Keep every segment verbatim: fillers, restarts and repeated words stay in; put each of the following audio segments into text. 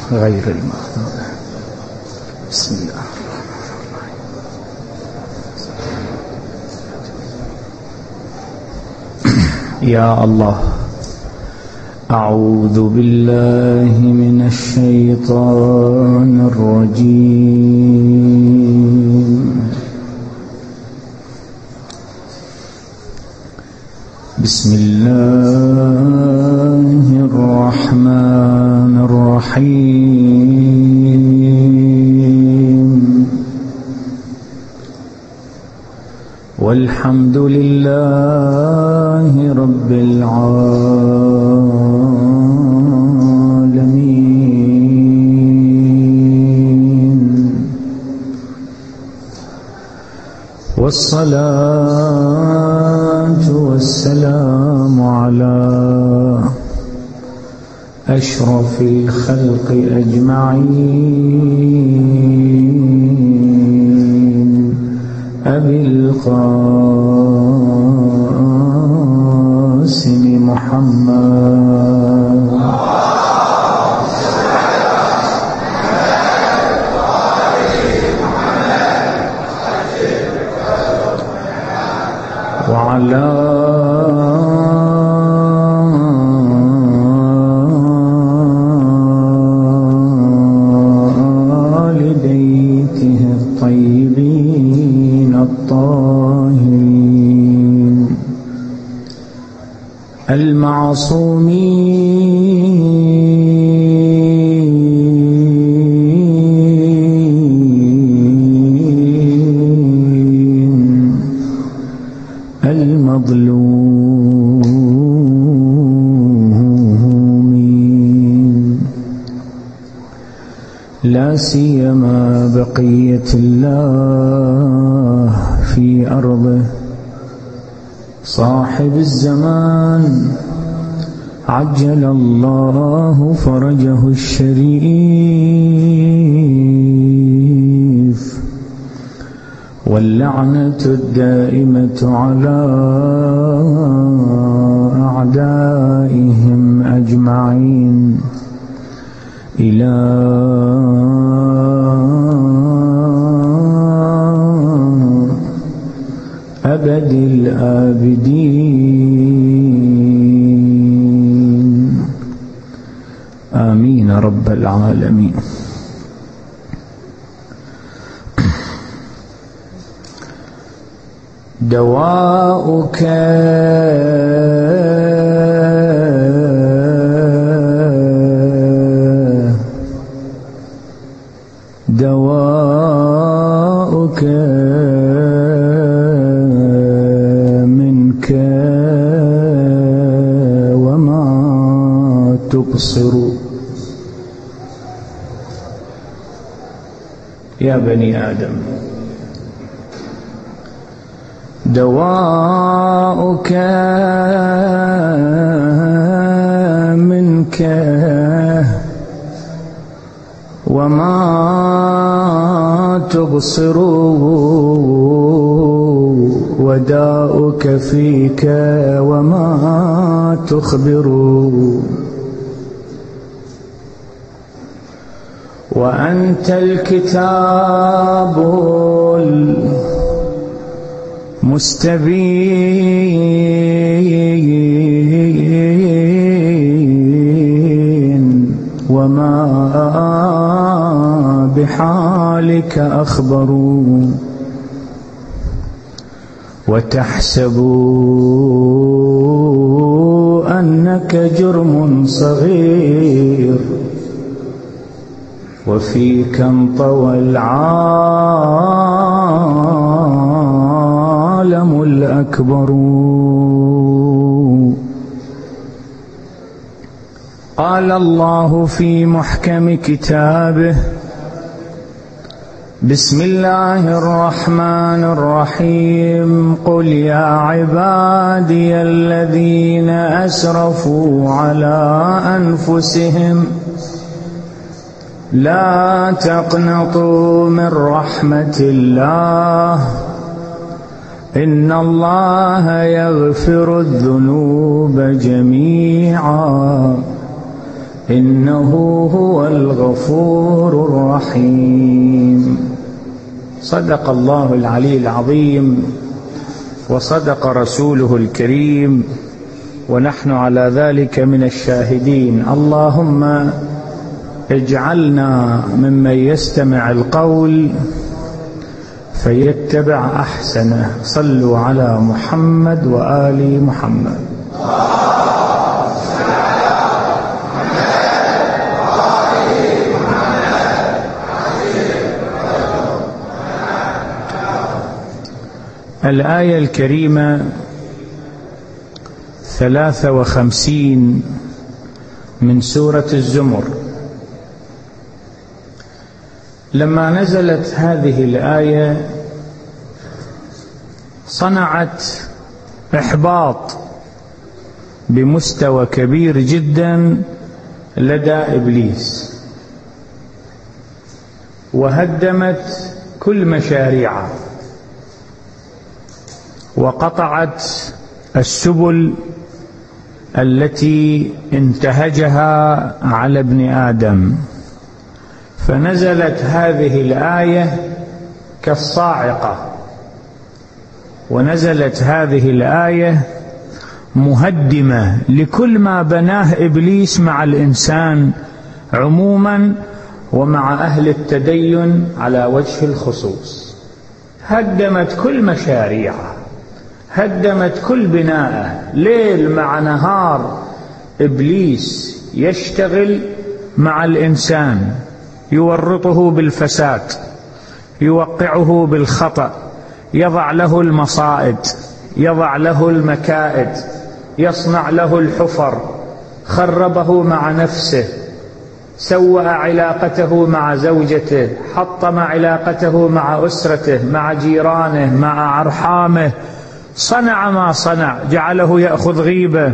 غير المغضوب. بسم الله. يا الله، أعوذ بالله من الشيطان الرجيم. بسم الله الرحمن الرحيم. والحمد لله رب العالمين، والصلاة والسلام على أشرف الخلق أجمعين، أبي القاسم محمد وعلى آل بيته الطيبين الطاهرين المعصومين المظلومين، لا سيما بقية الله في أرضه، صاحب الزمان عجل الله فرجه الشريف، واللعنة الدائمة على أعدائهم أجمعين إلى أبد الآبدين، آمين رب العالمين. دواؤك دواؤك منك وما تبصر. يا بني آدم، دواؤك منك وما تبصر، وداؤك فيك وما تخبر، وأنت الكتاب المستبين، وما بحالك أخبر، وتحسب أنك جرم صغير، وفيك انطوى العالم الأكبر. قال الله في محكم كتابه: بسم الله الرحمن الرحيم. قل يا عبادي الذين أسرفوا على أنفسهم لا تقنطوا من رحمة الله، إن الله يغفر الذنوب جميعا إنه هو الغفور الرحيم. صدق الله العلي العظيم وصدق رسوله الكريم، ونحن على ذلك من الشاهدين. اللهم اجعلنا ممن يستمع القول فيتبع أحسنه. صلوا على محمد وآل محمد. الآية الكريمة ثلاثة وخمسين من سورة الزمر. لما نزلت هذه الآية صنعت إحباط بمستوى كبير جدا لدى إبليس، وهدمت كل مشاريعه، وقطعت السبل التي انتهجها على ابن آدم. فنزلت هذه الآية كالصاعقة، ونزلت هذه الآية مهدمة لكل ما بناه إبليس مع الإنسان عموما ومع أهل التدين على وجه الخصوص. هدمت كل مشاريعه، هدمت كل بناءه. ليل مع نهار إبليس يشتغل مع الإنسان، يورطه بالفساد، يوقعه بالخطأ، يضع له المصائد، يضع له المكائد، يصنع له الحفر، خربه مع نفسه، سوأ علاقته مع زوجته، حطم علاقته مع أسرته، مع جيرانه، مع أرحامه، صنع ما صنع. جعله يأخذ غيبة،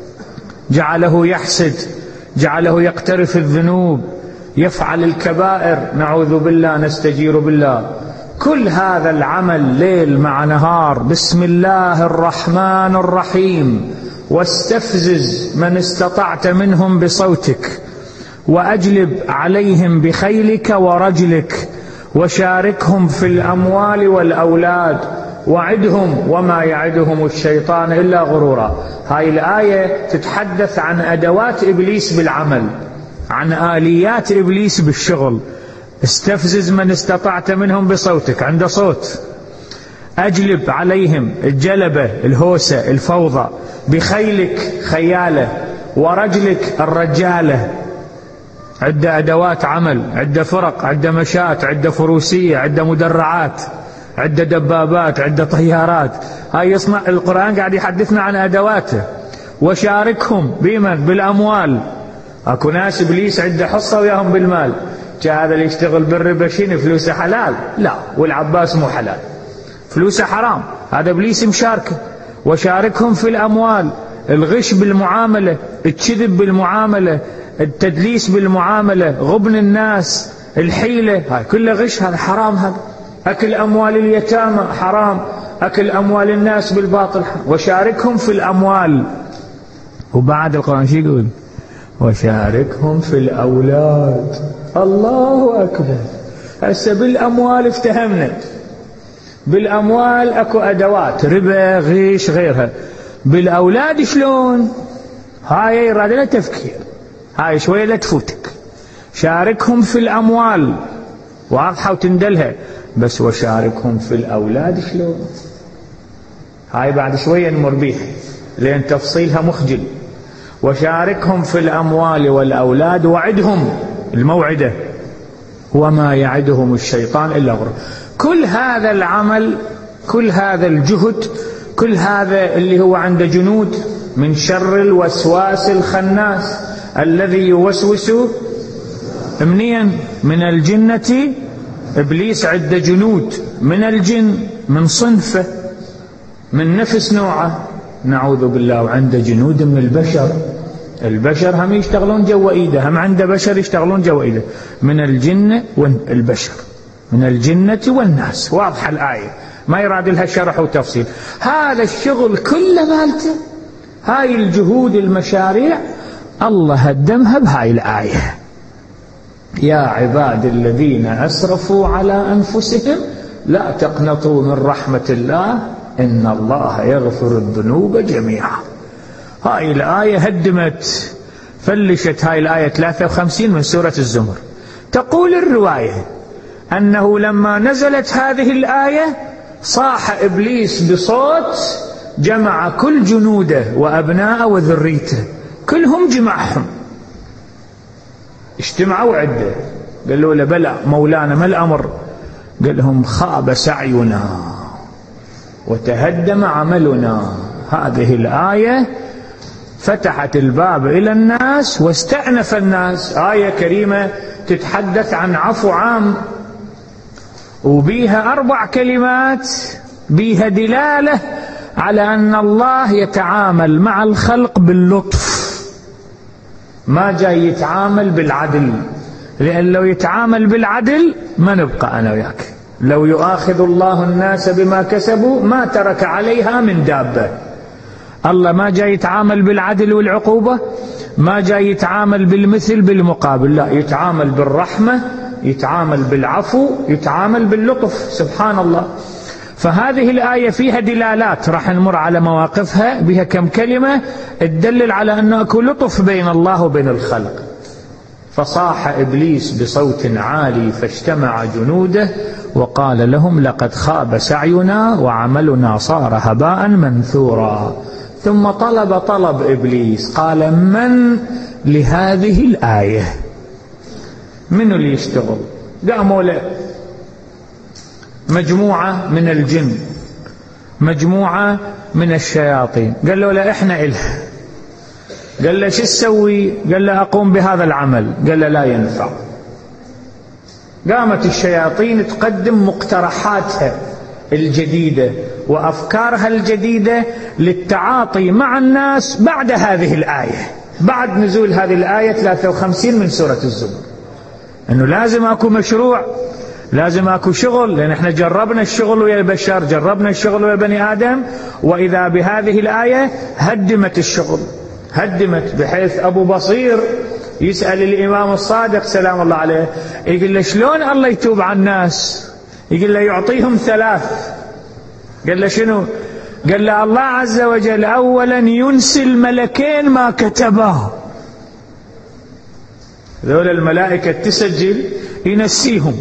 جعله يحسد، جعله يقترف الذنوب، يفعل الكبائر، نعوذ بالله نستجير بالله. كل هذا العمل ليل مع نهار. بسم الله الرحمن الرحيم. واستفزز من استطعت منهم بصوتك، وأجلب عليهم بخيلك ورجلك، وشاركهم في الأموال والأولاد، وعدهم وما يعدهم الشيطان إلا غرورا. هاي الآية تتحدث عن أدوات إبليس بالعمل، عن آليات إبليس بالشغل. استفزز من استطعت منهم بصوتك، عنده صوت. أجلب عليهم، الجلبة الهوسة الفوضى. بخيلك خيالة، ورجلك الرجالة. عدة أدوات عمل، عدة فرق، عدة مشاة، عدة فروسية، عدة مدرعات، عدة دبابات، عدة طيارات. هاي يصنع القرآن، قاعد يحدثنا عن أدواته. وشاركهم بمن؟ بالأموال. أكو ناس إبليس عنده حصة وياهم بالمال. جاء هذا اللي يشتغل بالربا شنو فلوسه حلال؟ لا، والعباس مو حلال، فلوسه حرام. هذا إبليس مشاركه. وشاركهم في الأموال، الغش بالمعاملة، الكذب بالمعاملة، التدليس بالمعاملة، غبن الناس، الحيلة، هاي كلها غش، هذا حرام. هذا أكل أموال اليتامى حرام، أكل أموال الناس بالباطل حرام. وشاركهم في الأموال. وبعد القرآن شو يقول؟ وشاركهم في الأولاد. الله أكبر. هسه بالأموال افتهمنا. بالأموال أكو أدوات، ربا، غش، غيرها. بالأولاد شلون؟ هاي يراد لها تفكير، هاي شوية لا تفوتك. شاركهم في الأموال واضحة وتندلها، بس وشاركهم في الأولاد شلون؟ هاي بعد شوية نمر بيها لأن تفصيلها مخجل. وشاركهم في الأموال والأولاد، وعدهم، الموعدة، وما يعدهم الشيطان إلا غرور. كل هذا العمل، كل هذا الجهد، كل هذا اللي هو عنده جنود من شر الوسواس الخناس الذي يوسوس منين؟ من الجنة. إبليس عنده جنود من الجن، من صنفه، من نفس نوعه، نعوذ بالله. وعنده جنود من البشر. البشر هم يشتغلون جوا ايده، هم عنده بشر يشتغلون جوا ايده. من الجن والبشر، من الجنة والناس. واضحة الآية، ما يراد لها شرح وتفصيل. هذا الشغل كله مالته، هاي الجهود، المشاريع الله هدمها بهاي الآية: يا عباد الذين أسرفوا على أنفسهم لا تقنطوا من رحمة الله إن الله يغفر الذنوب جميعا. هاي الآية هدمت، فلشت هاي الآية ثلاثة وخمسين من سورة الزمر. تقول الرواية أنه لما نزلت هذه الآية صاح إبليس بصوت، جمع كل جنوده وأبناءه وذريته، كلهم جمعهم، اجتمعوا عده، قالوا له: بلى مولانا ما الأمر؟ قال لهم: خاب سعينا وتهدم عملنا. هذه الآية فتحت الباب إلى الناس واستأنف الناس. آية كريمة تتحدث عن عفو عام، وبيها أربع كلمات بيها دلالة على أن الله يتعامل مع الخلق باللطف، ما جاي يتعامل بالعدل، لأن لو يتعامل بالعدل ما نبقى أنا وياك. لو يؤاخذ الله الناس بما كسبوا ما ترك عليها من دابة. الله ما جاي يتعامل بالعدل والعقوبة، ما جاي يتعامل بالمثل بالمقابل، لا، يتعامل بالرحمة، يتعامل بالعفو، يتعامل باللطف، سبحان الله. فهذه الآية فيها دلالات راح نمر على مواقفها، بها كم كلمة تدلل على أنه أكو لطف بين الله وبين الخلق. فصاح إبليس بصوت عالي فاجتمع جنوده وقال لهم: لقد خاب سعينا وعملنا صار هباء منثورا. ثم طلب طلب إبليس، قال: من لهذه الآية؟ من اللي يشتغل؟ قاموا له مجموعة من الجن، مجموعة من الشياطين، قال له: لا إحنا إلها. قال له: شو تسوي؟ قال له: أقوم بهذا العمل. قال له: لا ينفع. قامت الشياطين تقدم مقترحاتها الجديدة وأفكارها الجديدة للتعاطي مع الناس بعد هذه الآية، بعد نزول هذه الآية ثلاثة وخمسين من سورة الزمر، أنه لازم أكو مشروع، لازم أكو شغل، لأن احنا جربنا الشغل ويا البشر، جربنا الشغل ويا بني آدم، وإذا بهذه الآية هدمت الشغل، هدمت، بحيث أبو بصير يسأل الإمام الصادق سلام الله عليه، يقول له: شلون الله يتوب على الناس؟ يقول له: يعطيهم ثلاث. قال له: شنو؟ قال له: الله عز وجل أولا ينسي الملكين ما كتباه، ذول الملائكة تسجل ينسيهم.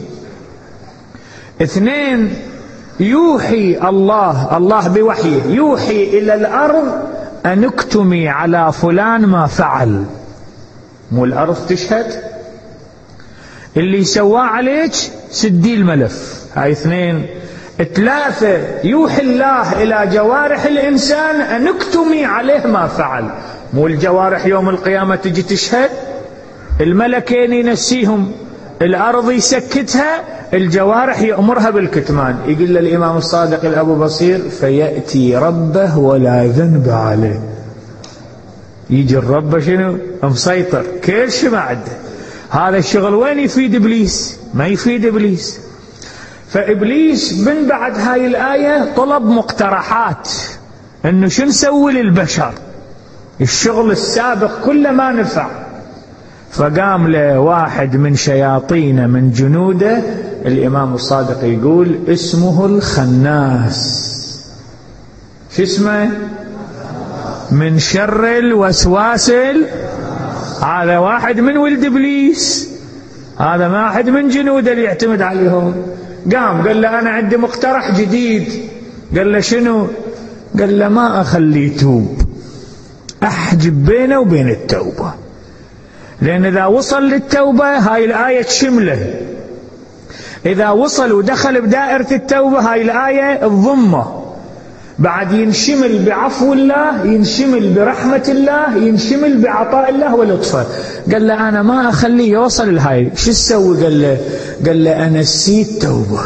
اثنين، يوحي الله الله بوحيه يوحي إلى الأرض أن اكتمي على فلان ما فعل، مو الأرض تشهد، اللي سواه عليك سدي الملف. هاي اثنين. ثلاثة، يوحي الله إلى جوارح الإنسان أن اكتمي عليه ما فعل، مو الجوارح يوم القيامة تجي تشهد، الملكين ينسيهم، الأرض يسكتها، الجوارح يأمرها بالكتمان. يقول الإمام الصادق الأبو بصير: فيأتي ربه ولا ذنب عليه. يجي الرب شنو؟ مسيطر، كل شيء ما عنده. هذا الشغل وين يفيد إبليس؟ ما يفيد إبليس. فإبليس من بعد هاي الآية طلب مقترحات، إنه شو نسوي للبشر، الشغل السابق كله ما نفع. فقام له واحد من شياطين من جنوده، الإمام الصادق يقول اسمه الخناس. شو اسمه؟ من شر الوسواس. هذا واحد من ولد إبليس، هذا ما واحد من جنوده اللي يعتمد عليهم. قام قال له: أنا عندي مقترح جديد. قال له: شنو؟ قال له: ما أخليه يتوب، أحجب بينه وبين التوبة، لأن إذا وصل للتوبة هاي الآية تشمله، إذا وصل ودخل بدائرة التوبة هاي الآية الضمة، بعد ينشمل بعفو الله، ينشمل برحمة الله، ينشمل بعطاء الله ولطفه. قال له: أنا ما أخليه يوصل لهاي. شو تسوي؟ قال له قال له أنا نسيت توبة،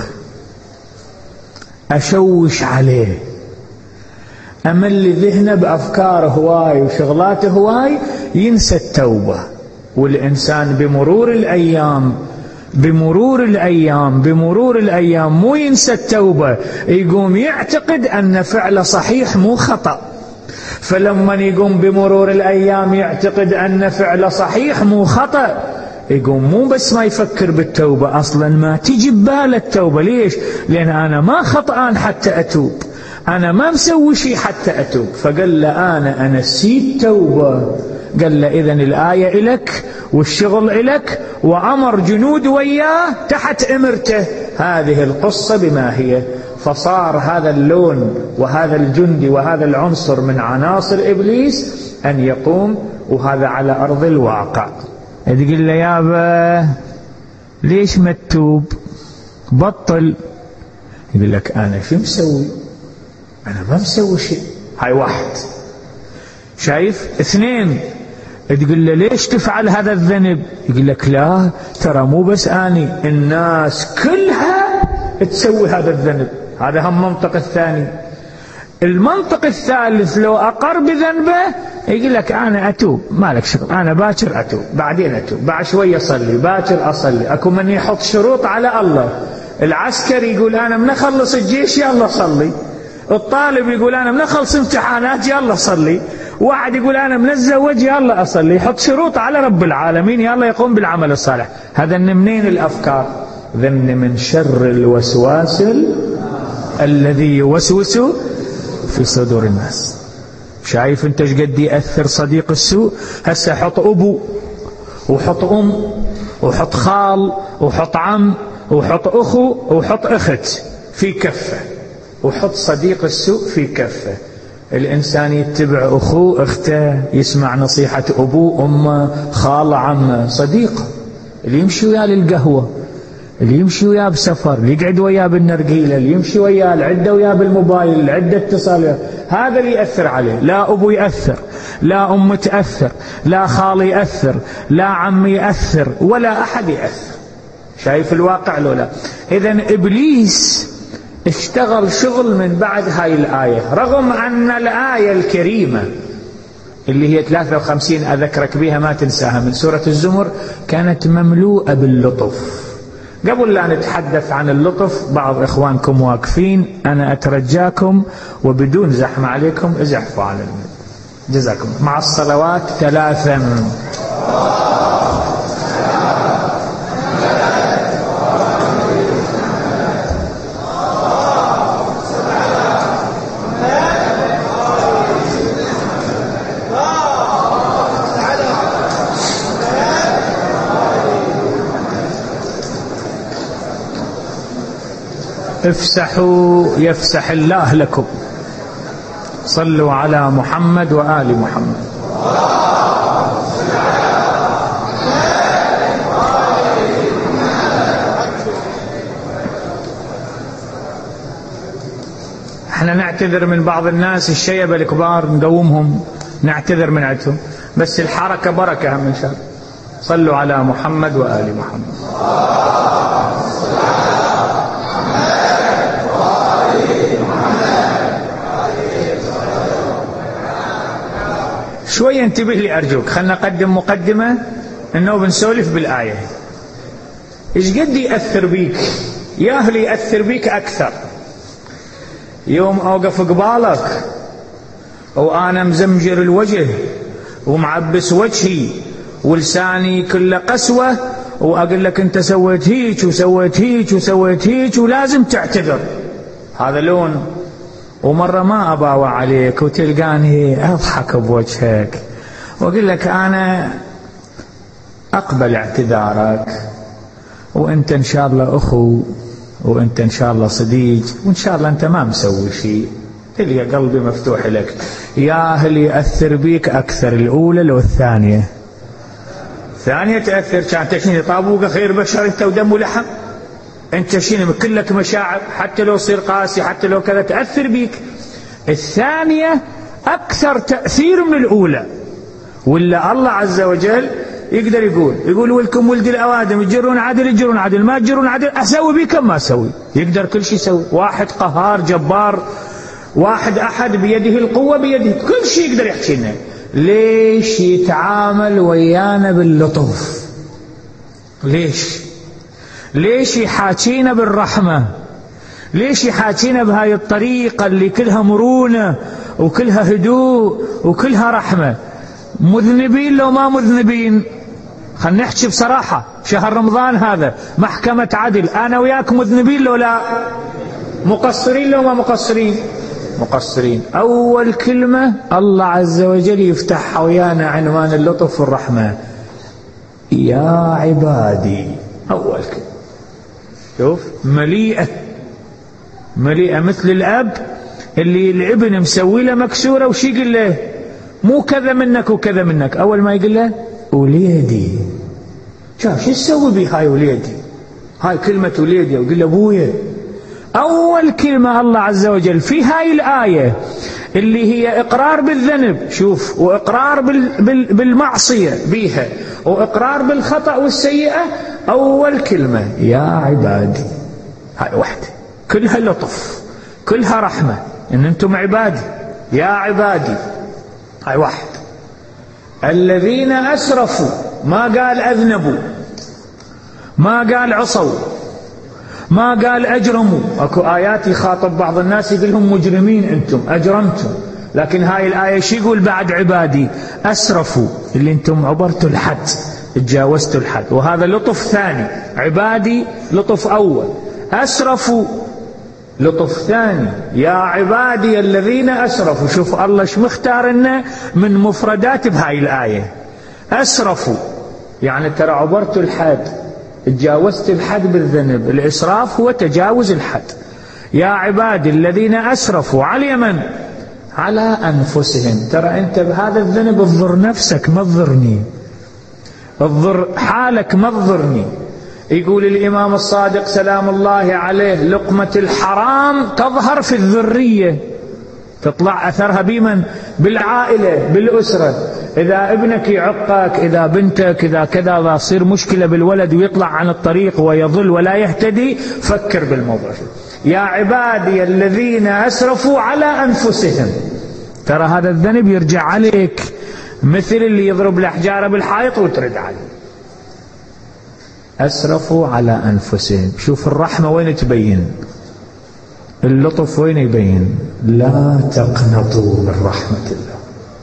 أشوش عليه، أمل ذهنه بأفكار هواي وشغلات هواي، ينسى التوبة. والإنسان بمرور الأيام بمرور الأيام بمرور الأيام مو ينسى التوبة، يقوم يعتقد أن فعله صحيح مو خطأ، فلما يقوم بمرور الأيام يعتقد أن فعله صحيح مو خطأ، يقوم مو بس ما يفكر بالتوبة، أصلا ما تجي بباله التوبة. ليش؟ لأن أنا ما خطأان حتى أتوب، أنا ما مسوي شيء حتى أتوب. فقال له أنا أنا نسيت توبة. قال له إذن الآية إلك والشغل إلك، وأمر جنود وياه تحت إمرته. هذه القصة بما هي. فصار هذا اللون وهذا الجندي وهذا العنصر من عناصر إبليس أن يقوم، وهذا على أرض الواقع. تقول له يابا ليش ما تتوب؟ بطل. يقول لك أنا شو مسوي؟ أنا ما مسوي شيء. هاي واحد. شايف؟ اثنين، تقول له ليش تفعل هذا الذنب؟ يقول لك لا ترى مو بس أني، الناس كلها تسوي هذا الذنب. هذا هم منطق الثاني. المنطق الثالث لو أقر بذنبه يقول لك أنا أتوب، مالك شغل، أنا باكر أتوب، بعدين أتوب، بعد شوية أصلي، باكر أصلي. أكو من يحط شروط على الله. العسكري يقول أنا من أخلص الجيش يلا صلي، الطالب يقول أنا من أخلص امتحانات يلا صلي، واحد يقول أنا من الزوج يلا أصلي. يحط شروط على رب العالمين يلا يقوم بالعمل الصالح. هذا منين الأفكار؟ ذن من شر الوسواس الذي يوسوس في صدور الناس. شايف انت ايش قد يأثر صديق السوء؟ هسه حط أبو وحط أم وحط خال وحط عم وحط أخو وحط أخت في كفة، وحط صديق السوء في كفة. الإنسان يتبع أخوه أخته، يسمع نصيحة أبوه أمه خال عمه. صديق اللي يمشي وياه للقهوة، اللي يمشي وياه بسفر، اللي يقعد وياه بالنرجيلة، اللي يمشي وياه العدة وياه بالموبايل، العدة اتصال، هذا اللي يأثر عليه. لا أبو يأثر، لا أم تأثر، لا خال يأثر، لا عم يأثر، ولا أحد يأثر. شايف الواقع لو لا؟ إذن إبليس اشتغل شغل من بعد هاي الآية، رغم أن الآية الكريمة اللي هي ثلاثة وخمسين أذكرك بها ما تنساها من سورة الزمر كانت مملوءة باللطف. قبل لا نتحدث عن اللطف، بعض إخوانكم واقفين، أنا أترجاكم وبدون زحمة عليكم ازحفوا على المد. جزاكم مع الصلوات ثلاثا. افسحوا يفسح الله لكم. صلوا على محمد وآل محمد. احنا نعتذر من بعض الناس الشيبة الكبار نقومهم، نعتذر من عندهم، بس الحركة بركة هم إن شاء الله. صلوا على محمد وآل محمد. شوية انتبه لي أرجوك، خلنا نقدم مقدمة إنه بنسولف بالآية. إيش قد يأثر بيك؟ يا أهل يأثر بيك أكثر يوم أوقف قبالك وأنا مزمجر الوجه ومعبس وجهي ولساني كله قسوة، وأقول لك أنت سويت هيك وسويت هيك وسويت هيك ولازم تعتذر. هذا لون. ومرة ما أباوع عليك وتلقاني أضحك بوجهك وأقول لك أنا أقبل اعتذارك، وأنت إن شاء الله أخو، وأنت إن شاء الله صديق، وإن شاء الله أنت ما مسوي شيء. تلقى قلبي مفتوح لك. يا أهل يأثر بيك أكثر الأولى لو الثانية. ثانية تأثر كان تشيني طابوق خير بشر أنت ودم ولحم، أنت شيني كلك مشاعر، حتى لو صير قاسي حتى لو كذا تأثر بيك. الثانية أكثر تأثير من الأولى. ولا الله عز وجل يقدر يقول يقول ولكم ولد الأوادم يجرون عدل يجرون عدل، ما تجرون عدل أسوي بيكم ما أسوي. يقدر كل شيء يسوي. واحد قهار جبار، واحد أحد بيده القوة، بيده كل شيء يقدر يحكي لنا. ليش يتعامل ويانا باللطف؟ ليش؟ ليش يحاكينا بالرحمة؟ ليش يحاكينا بهاي الطريقة اللي كلها مرونة وكلها هدوء وكلها رحمة. مذنبين لو ما مذنبين؟ خلنا نحكي بصراحة، شهر رمضان هذا محكمة عدل، أنا وياك مذنبين لو لا؟ مقصرين لو ما مقصرين؟ مقصرين. أول كلمة الله عز وجل يفتحها ويانا عنوان اللطف والرحمة، يا عبادي. أول كلمة شوف مليئة مليئة مثل الأب اللي الابن مسوي له مكسورة وش يقول له؟ مو كذا منك وكذا منك. أول ما يقول له وليدي، شاف شو تسوي بي هاي وليدي؟ هاي كلمة وليدي، وقل له أبويا. أول كلمة الله عز وجل في هاي الآية اللي هي إقرار بالذنب، شوف، وإقرار بالمعصية بيها، وإقرار بالخطأ والسيئة. أول كلمة يا عبادي، هاي واحدة كلها لطف كلها رحمة، إن أنتم عبادي يا عبادي. هاي واحد. الذين أسرفوا، ما قال أذنبوا، ما قال عصوا، ما قال أجرموا. أكو آيات يخاطب بعض الناس يقول لهم مجرمين أنتم أجرمتم، لكن هاي الآية شو يقول بعد؟ عبادي أسرفوا، اللي أنتم عبرتوا الحد، تجاوزتوا الحد، وهذا لطف ثاني. عبادي لطف أول، أسرفوا لطف ثاني. يا عبادي الذين أسرفوا، شوف الله شو مختار لنا من مفردات بهاي الآية. أسرفوا يعني ترى عبرتوا الحد، تجاوزت الحد بالذنب. الإسراف هو تجاوز الحد. يا عبادي الذين أسرفوا على من؟ على أنفسهم. ترى أنت بهذا الذنب تضر نفسك ما تضرني، تضر حالك ما تضرني. يقول الإمام الصادق سلام الله عليه لقمة الحرام تظهر في الذرية، تطلع أثرها بمن؟ بالعائلة بالأسرة. إذا ابنك يعقك، إذا بنتك، إذا كذا، إذا تصير مشكلة بالولد ويطلع عن الطريق ويضل ولا يهتدي، فكر بالموضوع. يا عبادي الذين أسرفوا على أنفسهم، ترى هذا الذنب يرجع عليك مثل اللي يضرب الأحجار بالحائط وترد عليه. أسرفوا على أنفسهم. شوف الرحمة وين تبين، اللطف وين يبين. لا تقنطوا من رحمة الله.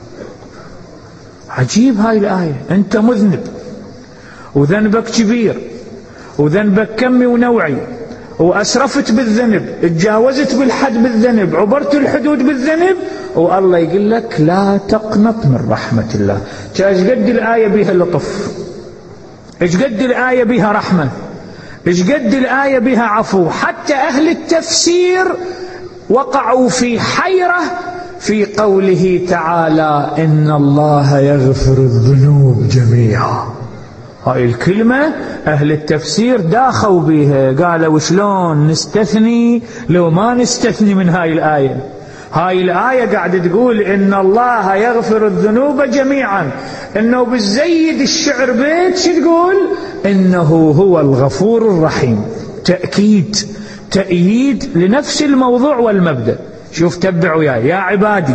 عجيب هاي الآية. أنت مذنب وذنبك كبير وذنبك كمي ونوعي، وأسرفت بالذنب، تجاوزت بالحد بالذنب، عبرت الحدود بالذنب، والله يقول لك لا تقنط من رحمة الله. ايش قد الآية بها لطف، ايش قد الآية بها رحمة، ايش قد الآية بها عفو. حتى أهل التفسير وقعوا في حيرة في قوله تعالى إن الله يغفر الذنوب جميعا. هاي الكلمة أهل التفسير داخوا بها، قالوا شلون نستثني لو ما نستثني من هاي الآية. هاي الآية قاعدة تقول إن الله يغفر الذنوب جميعا، إنه بالزيد الشعر بيت شو تقول؟ إنه هو الغفور الرحيم. تأكيد تأييد لنفس الموضوع والمبدأ. شوف تبع وياي. يا عبادي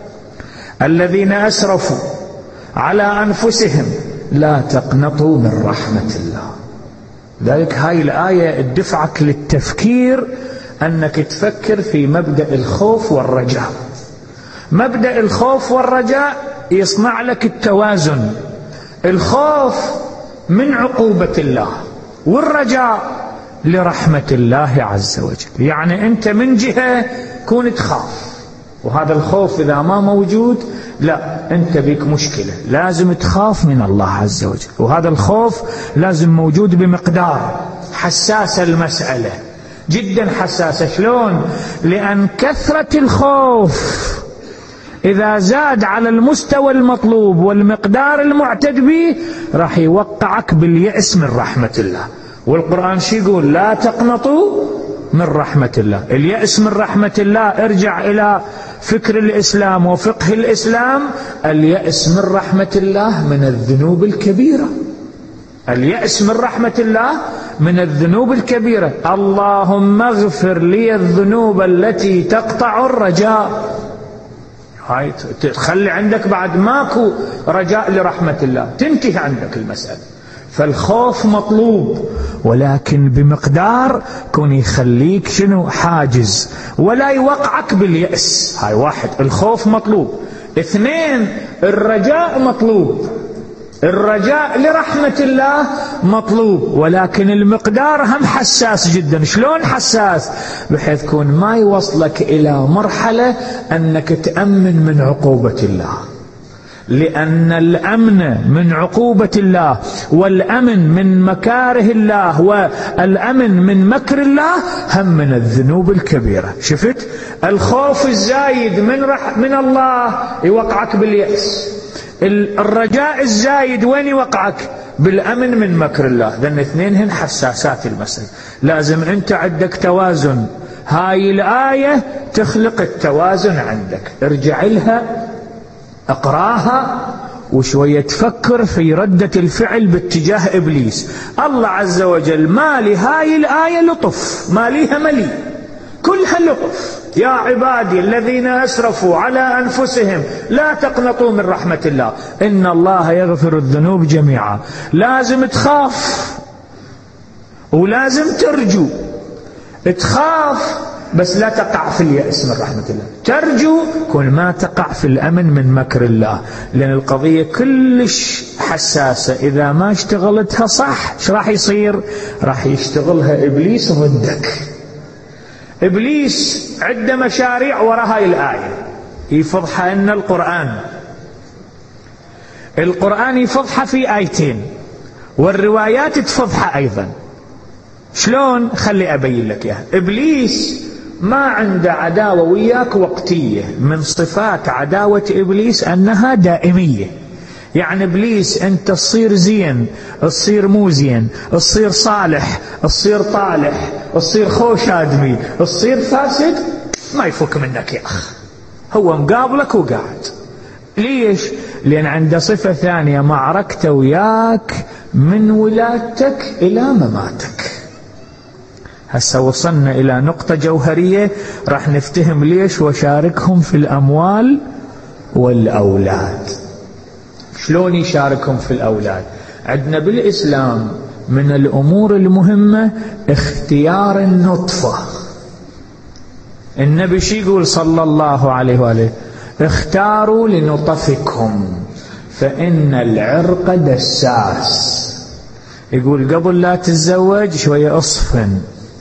الذين أسرفوا على أنفسهم لا تقنطوا من رحمة الله. ذلك هاي الآية تدفعك للتفكير، أنك تفكر في مبدأ الخوف والرجاء. مبدأ الخوف والرجاء يصنع لك التوازن. الخوف من عقوبة الله، والرجاء لرحمة الله عز وجل. يعني أنت من جهة كون تخاف، وهذا الخوف إذا ما موجود لا أنت بك مشكلة، لازم تخاف من الله عز وجل. وهذا الخوف لازم موجود بمقدار. حساسة المسألة جدا حساسة. شلون؟ لأن كثرة الخوف إذا زاد على المستوى المطلوب والمقدار المعتد به راح يوقعك باليأس من رحمة الله. والقرآن شو يقول؟ لا تقنطوا من رحمة الله. اليأس من رحمة الله ارجع إلى فكر الإسلام وفقه الإسلام. اليأس من رحمة الله من الذنوب الكبيرة. اليأس من رحمة الله من الذنوب الكبيرة. اللهم اغفر لي الذنوب التي تقطع الرجاء. هاي تخلي عندك بعد ماكو رجاء لرحمة الله، تنتهي عندك المسألة. فالخوف مطلوب، ولكن بمقدار كون يخليك شنو حاجز ولا يوقعك باليأس. هاي واحد، الخوف مطلوب. اثنين، الرجاء مطلوب، الرجاء لرحمة الله مطلوب، ولكن المقدار هم حساس جدا. شلون حساس؟ بحيث كون ما يوصلك إلى مرحلة أنك تأمن من عقوبة الله، لأن الأمن من عقوبة الله والأمن من مكاره الله والأمن من مكر الله هم من الذنوب الكبيرة. شفت؟ الخوف الزايد من, رح من الله يوقعك باليأس، الرجاء الزايد وين يوقعك؟ بالأمن من مكر الله. ذن اثنين هن حساسات المسألة، لازم أنت عندك توازن. هاي الآية تخلق التوازن عندك، ارجع لها، اقراها، وشوية تفكر في ردة الفعل باتجاه إبليس. الله عز وجل ما لهاي الآية لطف، ما ليها ملي، كلها لطف. يا عبادي الذين أسرفوا على أنفسهم لا تقنطوا من رحمة الله إن الله يغفر الذنوب جميعا. لازم تخاف ولازم ترجو، تخاف بس لا تقع في اليأس من رحمة الله، ترجو كل ما تقع في الأمن من مكر الله، لأن القضية كلش حساسة. إذا ما اشتغلتها صح ايش راح يصير؟ راح يشتغلها إبليس ضدك. إبليس عنده مشاريع وراء هاي الآية يفضحها إن القرآن القرآن يفضحها في آيتين، والروايات تفضحها أيضا. شلون؟ خلي أبين لك إياها. إبليس ما عنده عداوة وياك وقتية، من صفات عداوة إبليس أنها دائمية. يعني إبليس أنت تصير زين، تصير مو زين، تصير صالح، تصير طالح، تصير خوش آدمي، تصير فاسد، ما يفك منك يا أخ، هو مقابلك وقاعد. ليش؟ لأن عنده صفة ثانية، معركته وياك من ولادتك إلى مماتك. هسه وصلنا إلى نقطة جوهرية راح نفتهم ليش وشاركهم في الأموال والأولاد. شلون يشاركهم في الأولاد؟ عندنا بالإسلام من الأمور المهمة اختيار النطفة. النبي شي يقول صلى الله عليه وآله؟ اختاروا لنطفكم فإن العرق دساس. يقول قبل لا تتزوج شوية اصفن،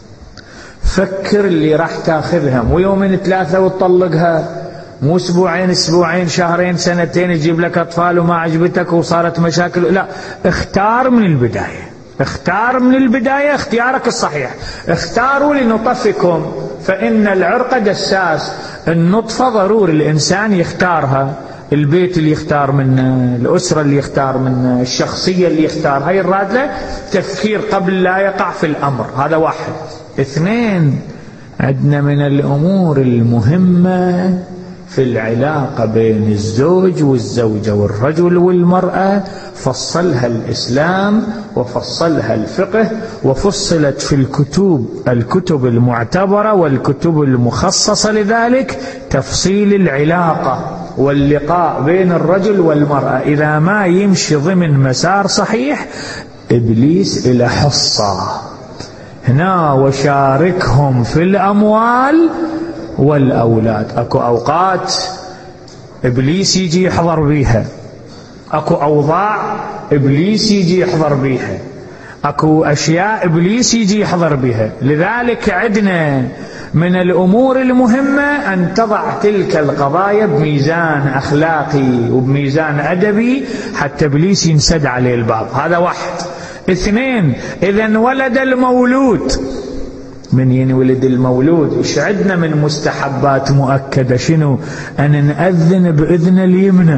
فكر اللي راح تاخذها، مو يومين ثلاثة وتطلقها، مو اسبوعين اسبوعين شهرين سنتين يجيب لك اطفال وما عجبتك وصارت مشاكل. لا، اختار من البداية، اختار من البداية اختيارك الصحيح. اختاروا لنطفكم فإن العرق دساس. النطفة ضروري الإنسان يختارها، البيت اللي يختار منه، الأسرة اللي يختار منه، الشخصية اللي يختار، هاي الرادلة تفكير قبل لا يقع في الأمر. هذا واحد. اثنين، عندنا من الأمور المهمة في العلاقة بين الزوج والزوجة والرجل والمرأة، فصلها الإسلام وفصلها الفقه، وفصلت في الكتب الكتب المعتبرة والكتب المخصصة لذلك، تفصيل العلاقة واللقاء بين الرجل والمرأة. إذا ما يمشي ضمن مسار صحيح إبليس إلى حصة هنا. وشاركهم في الأموال والأولاد. أكو أوقات إبليس يجي يحضر بيها، أكو أوضاع إبليس يجي يحضر بيها، أكو أشياء إبليس يجي يحضر بيها. لذلك عندنا من الأمور المهمة أن تضع تلك القضايا بميزان أخلاقي وبميزان أدبي حتى إبليس ينسد عليه الباب. هذا واحد. اثنين، إذا ولد المولود، من ينولد المولود إيش عندنا من مستحبات مؤكدة؟ شنو؟ أن نأذن بإذن اليمنى،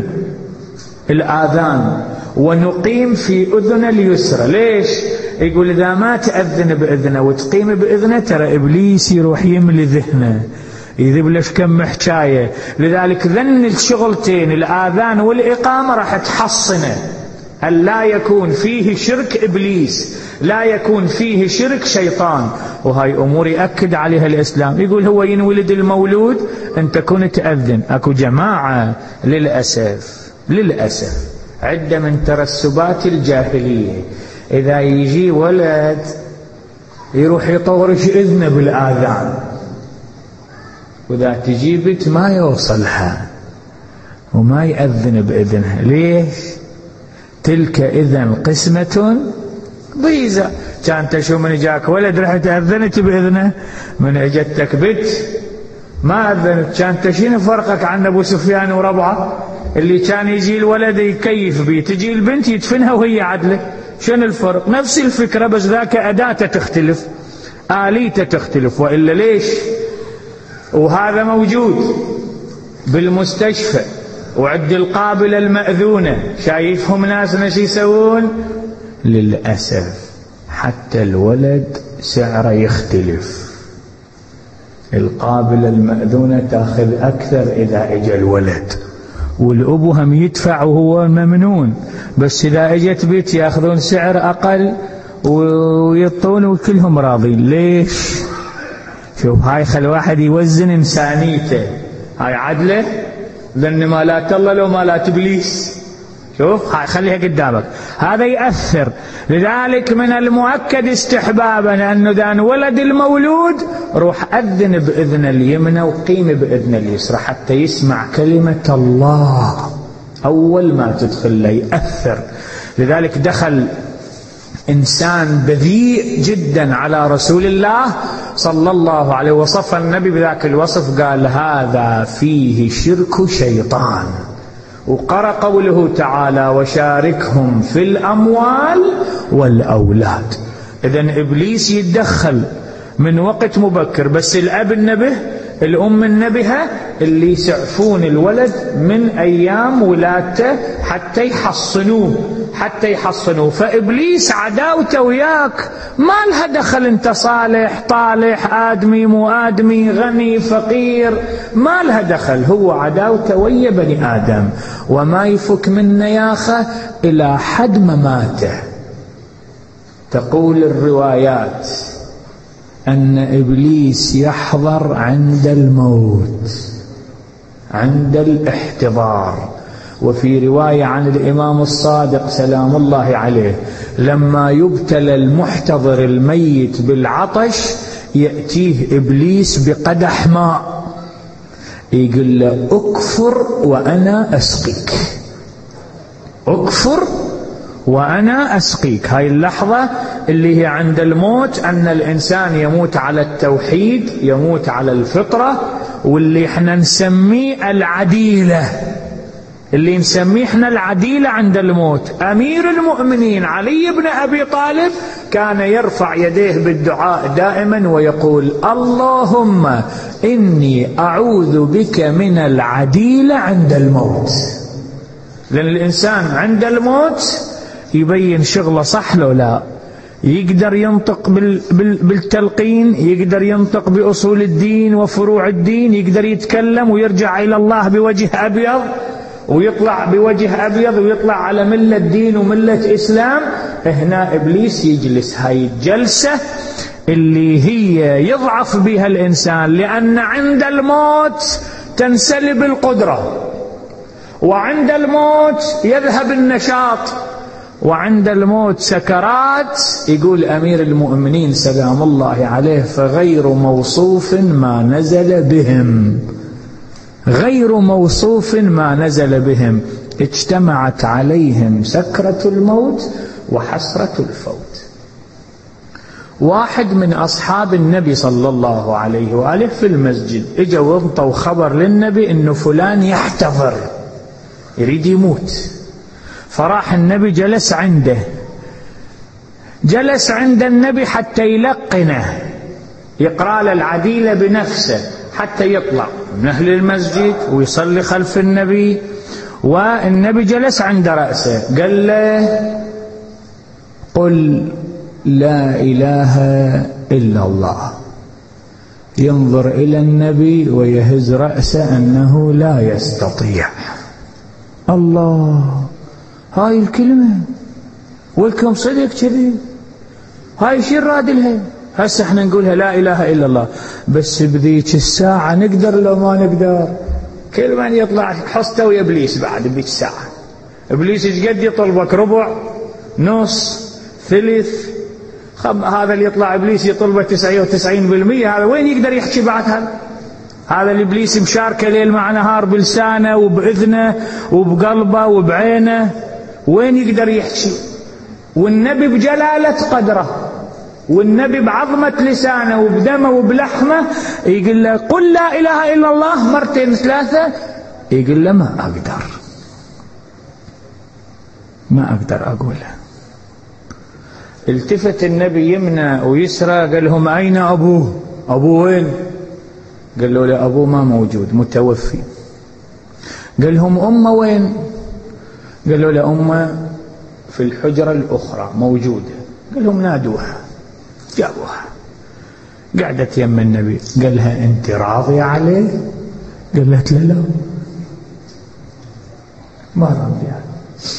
الآذان، ونقيم في أذن اليسرى. ليش؟ يقول إذا ما تأذن بإذنه وتقيم بإذنه ترى إبليس يروح يملي ذهنه، يذب لش كم حكاية. لذلك ذن الشغلتين الآذان والإقامة راح تحصنه أن لا يكون فيه شرك إبليس، لا يكون فيه شرك شيطان. وهاي أمور يأكد عليها الإسلام. يقول هو ينولد المولود أنت كنت تأذن. أكو جماعة للأسف للأسف عدة من ترسبات الجاهلية إذا يجي ولد يروح يطورش إذنه بالآذان، وإذا تجي بنت ما يوصلها وما يأذن بإذنها. ليش؟ تلك إذن قسمة ضيزى. كان تشوف من جاك ولد رحت أذنت بإذنه، من اجتك بنت ما أذنت كان تشين فرقك عن أبو سفيان وربعه اللي كان يجي الولد يكيف بيه، تجي البنت يدفنها وهي عدله. شنو الفرق؟ نفس الفكرة بس ذاك أداته تختلف، آليته تختلف. وإلا ليش؟ وهذا موجود بالمستشفى وعد القابلة المأذونة، شايفهم ناس ناس يسوون. للأسف حتى الولد سعره يختلف، القابلة المأذونة تأخذ أكثر إذا اجى الولد، والأب هم يدفع وهو ممنون، بس إذا اجت بيت يأخذون سعر أقل ويطون وكلهم راضين. ليش؟ شوف هاي خل واحد يوزن إنسانيته، هاي عدله لأن مالات الله لو مالات إبليس. شوف هاي خليها قدامك، هذا يأثر. لذلك من المؤكد استحبابا أنه دان ولد المولود روح أذن بإذن اليمنى وقيم بإذن اليسرى حتى يسمع كلمة الله أول ما تدخل له، يأثر. لذلك دخل إنسان بذيء جدا على رسول الله صلى الله عليه وصف النبي بذاك الوصف، قال هذا فيه شرك شيطان. وقرأ قوله تعالى وشاركهم في الأموال والأولاد. إذن إبليس يتدخل من وقت مبكر، بس الأب النبه الأم النبهة اللي يسعفون الولد من أيام ولادته حتى يحصنوه حتى يحصنوه. فإبليس عداوته وياك ما لها دخل، انت صالح طالح آدمي مو آدمي غني فقير ما لها دخل، هو عداوته ويا بني آدم، وما يفك من نياخه إلى حد مماته. تقول الروايات أن إبليس يحضر عند الموت، عند الاحتضار. وفي رواية عن الإمام الصادق سلام الله عليه لما يبتلى المحتضر الميت بالعطش يأتيه إبليس بقدح ماء يقول له أكفر وأنا أسقيك، أكفر وأنا أسقيك. هاي اللحظة اللي هي عند الموت، أن الإنسان يموت على التوحيد، يموت على الفطرة، واللي احنا نسميه العديلة، اللي نسميه احنا العديلة عند الموت. أمير المؤمنين علي بن أبي طالب كان يرفع يديه بالدعاء دائما ويقول اللهم إني أعوذ بك من العديلة عند الموت. لأن الإنسان عند الموت يبين شغله صح لو لا، يقدر ينطق بال بال بالتلقين، يقدر ينطق بأصول الدين وفروع الدين، يقدر يتكلم ويرجع إلى الله بوجه أبيض ويطلع بوجه أبيض ويطلع على ملة دين وملة إسلام. هنا إبليس يجلس هاي الجلسة اللي هي يضعف بها الإنسان، لأن عند الموت تنسلب القدرة، وعند الموت يذهب النشاط، وعند الموت سكرات. يقول أمير المؤمنين سلام الله عليه فغير موصوف ما نزل بهم، غير موصوف ما نزل بهم، اجتمعت عليهم سكرة الموت وحسرة الفوت. واحد من أصحاب النبي صلى الله عليه وآله في المسجد اجا وانطوا خبر للنبي انه فلان يحتضر يريد يموت، فراح النبي جلس عنده، جلس عند النبي حتى يلقنه، يقرأ له العديلة بنفسه حتى يطلع من أهل المسجد ويصلي خلف النبي. والنبي جلس عند رأسه قال له قل لا إله إلا الله. ينظر إلى النبي ويهز رأسه أنه لا يستطيع. الله، هاي الكلمة ولكم صدق كذي، هاي شي رادلها. هسه احنا نقولها لا إله إلا الله، بس بذيك الساعة نقدر لو ما نقدر؟ كل من يطلع حصته ويا إبليس بعد بذيك الساعة. إبليس ايش قد يطلبك؟ ربع، نص، ثلث خب هذا اللي يطلع إبليس يطلبه تسعة وتسعين بالمئة، هذا وين يقدر يحكي بعد؟ هذا هذا الإبليس مشاركة ليل مع نهار بلسانه وبإذنه وبقلبه وبعينه، وين يقدر يحكي؟ والنبي بجلالة قدره والنبي بعظمة لسانه وبدمه وبلحمه يقول له قل لا إله إلا الله مرتين ثلاثة، يقول له ما أقدر ما أقدر أقولها. التفت النبي يمنى ويسرى، قال لهم أين أبوه؟ أبوه وين؟ قال له لا أبوه ما موجود متوفي. قال لهم أمه وين؟ قال له لا أمه في الحجرة الأخرى موجودة. قال لهم نادوها، جابوها قعدت يم النبي. قال لها أنت راضية عليه؟ قالت له لا ما راضية عليه.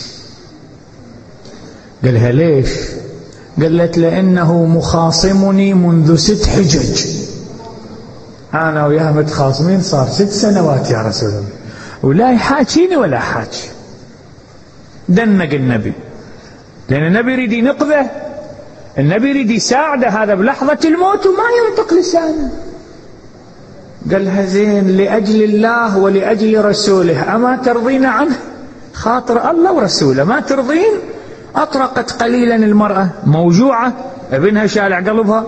قال لها ليش؟ قالت لأنه مخاصمني منذ ست حجج، أنا وياه متخاصمين صار ست سنوات يا رسول الله، ولا يحاكيني ولا حاكي. دنق النبي، لأن النبي يريد ينقذه، النبي يريد يساعده، هذا بلحظة الموت وما ينطق لسانه. قال لها زين لأجل الله ولأجل رسوله أما ترضين عنه؟ خاطر الله ورسوله ما ترضين؟ أطرقت قليلا المرأة موجوعة ابنها شالع قلبها،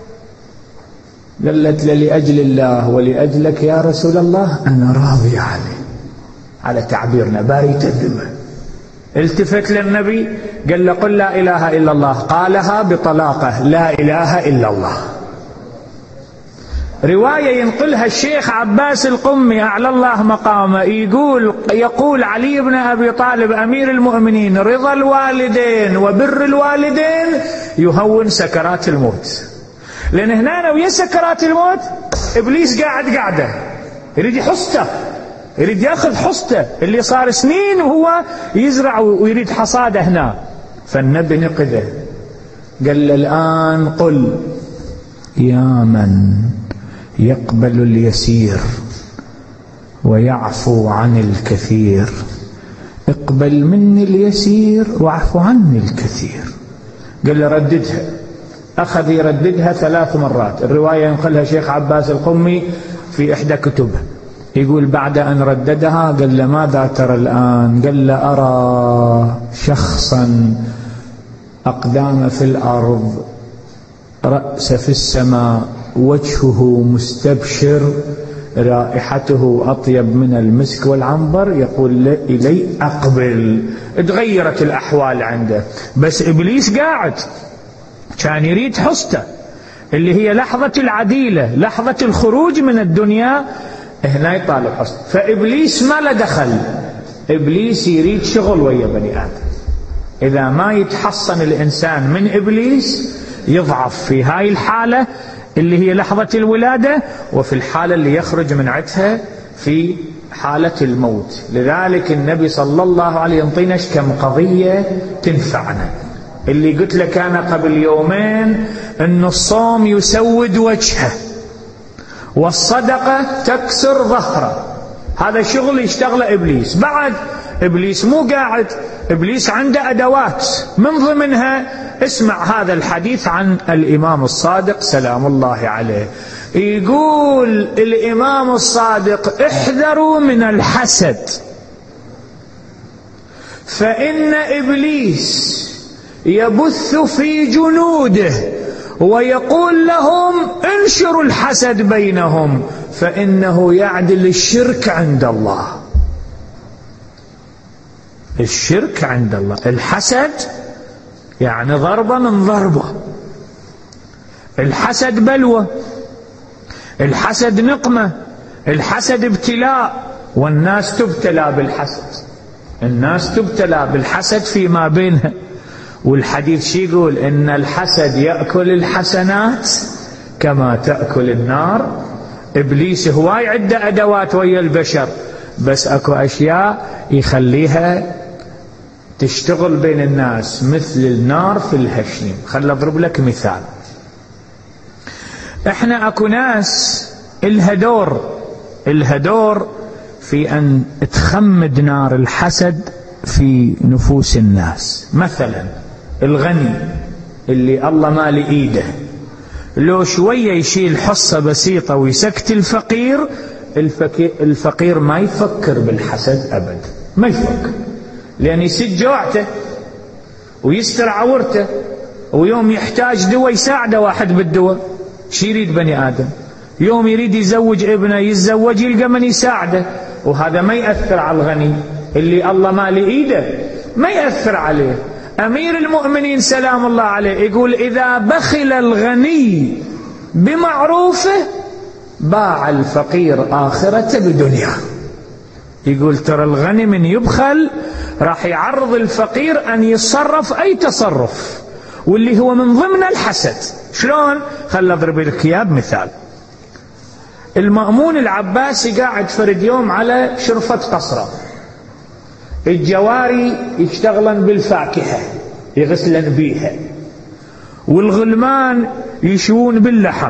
قالت له لأجل الله ولأجلك يا رسول الله أنا راضي عليه، على تعبيرنا باريت الدماء. التفت للنبي قال له قل لا إله إلا الله، قالها بطلاقة لا إله إلا الله. رواية ينقلها الشيخ عباس القمي أعلى الله مقامه، يقول يقول علي بن أبي طالب أمير المؤمنين رضا الوالدين وبر الوالدين يهون سكرات الموت. لأن هنا ويا سكرات الموت إبليس قاعد قاعدة يريد يحصته، يريد ياخذ حصته اللي صار سنين وهو يزرع ويريد حصاده هنا. فالنبي نقذه قال له الآن قل يا من يقبل اليسير ويعفو عن الكثير اقبل مني اليسير واعفو عني الكثير. قال له رددها، أخذ يرددها ثلاث مرات. الرواية ينقلها شيخ عباس القمي في إحدى كتبه، يقول بعد أن رددها قال له ماذا ترى الآن؟ قال له أرى شخصا أقدام في الأرض رأس في السماء وجهه مستبشر رائحته أطيب من المسك والعنبر، يقول إلي أقبل. تغيرت الأحوال عنده، بس إبليس قاعد كان يريد حصته اللي هي لحظة العديلة، لحظة الخروج من الدنيا، هنا يطالب حصته. فإبليس ما له دخل، إبليس يريد شغل ويا بني آدم. إذا ما يتحصن الإنسان من إبليس يضعف في هاي الحالة اللي هي لحظة الولادة، وفي الحالة اللي يخرج من عتها في حالة الموت. لذلك النبي صلى الله عليه وسلم ينطينا كم قضية تنفعنا. اللي قلت لك أنا قبل يومين أن الصوم يسود وجهه والصدقة تكسر ظهره، هذا شغل يشتغله إبليس. بعد إبليس مو قاعد، إبليس عنده أدوات، من ضمنها اسمع هذا الحديث عن الإمام الصادق سلام الله عليه. يقول الإمام الصادق احذروا من الحسد فإن إبليس يبث في جنوده ويقول لهم انشروا الحسد بينهم فإنه يعدل الشرك عند الله. الشرك عند الله، الحسد يعني ضربة من ضربة، الحسد بلوى، الحسد نقمة، الحسد ابتلاء، والناس تبتلى بالحسد، الناس تبتلى بالحسد فيما بينها. والحديث شي يقول إن الحسد يأكل الحسنات كما تأكل النار. إبليس هواي عنده أدوات ويا البشر، بس أكو أشياء يخليها تشتغل بين الناس مثل النار في الهشيم. خل أضرب لك مثال. احنا أكو ناس الهدور الهدور في أن تخمد نار الحسد في نفوس الناس. مثلا الغني اللي الله ما لإيده لو شوية يشيل حصة بسيطة ويسكت الفقير، الفقير ما يفكر بالحسد أبدا، ما يفكر، لأن يسد جوعته ويستر عورته، ويوم يحتاج دواء يساعده واحد بالدواء. شي يريد بني آدم؟ يوم يريد يزوج ابنه يتزوج يلقى من يساعده، وهذا ما يأثر على الغني اللي الله ما لإيده، ما يأثر عليه. أمير المؤمنين سلام الله عليه يقول: إذا بخل الغني بمعروفه باع الفقير آخرته بدنيا. يقول ترى الغني من يبخل راح يعرض الفقير أن يتصرف أي تصرف، واللي هو من ضمن الحسد. شلون؟ خل أضرب لك إياه بمثال. المأمون العباسي قاعد فرد يوم على شرفة قصره، الجواري يشتغلن بالفاكهة يغسلن بيها، والغلمان يشوون باللحم،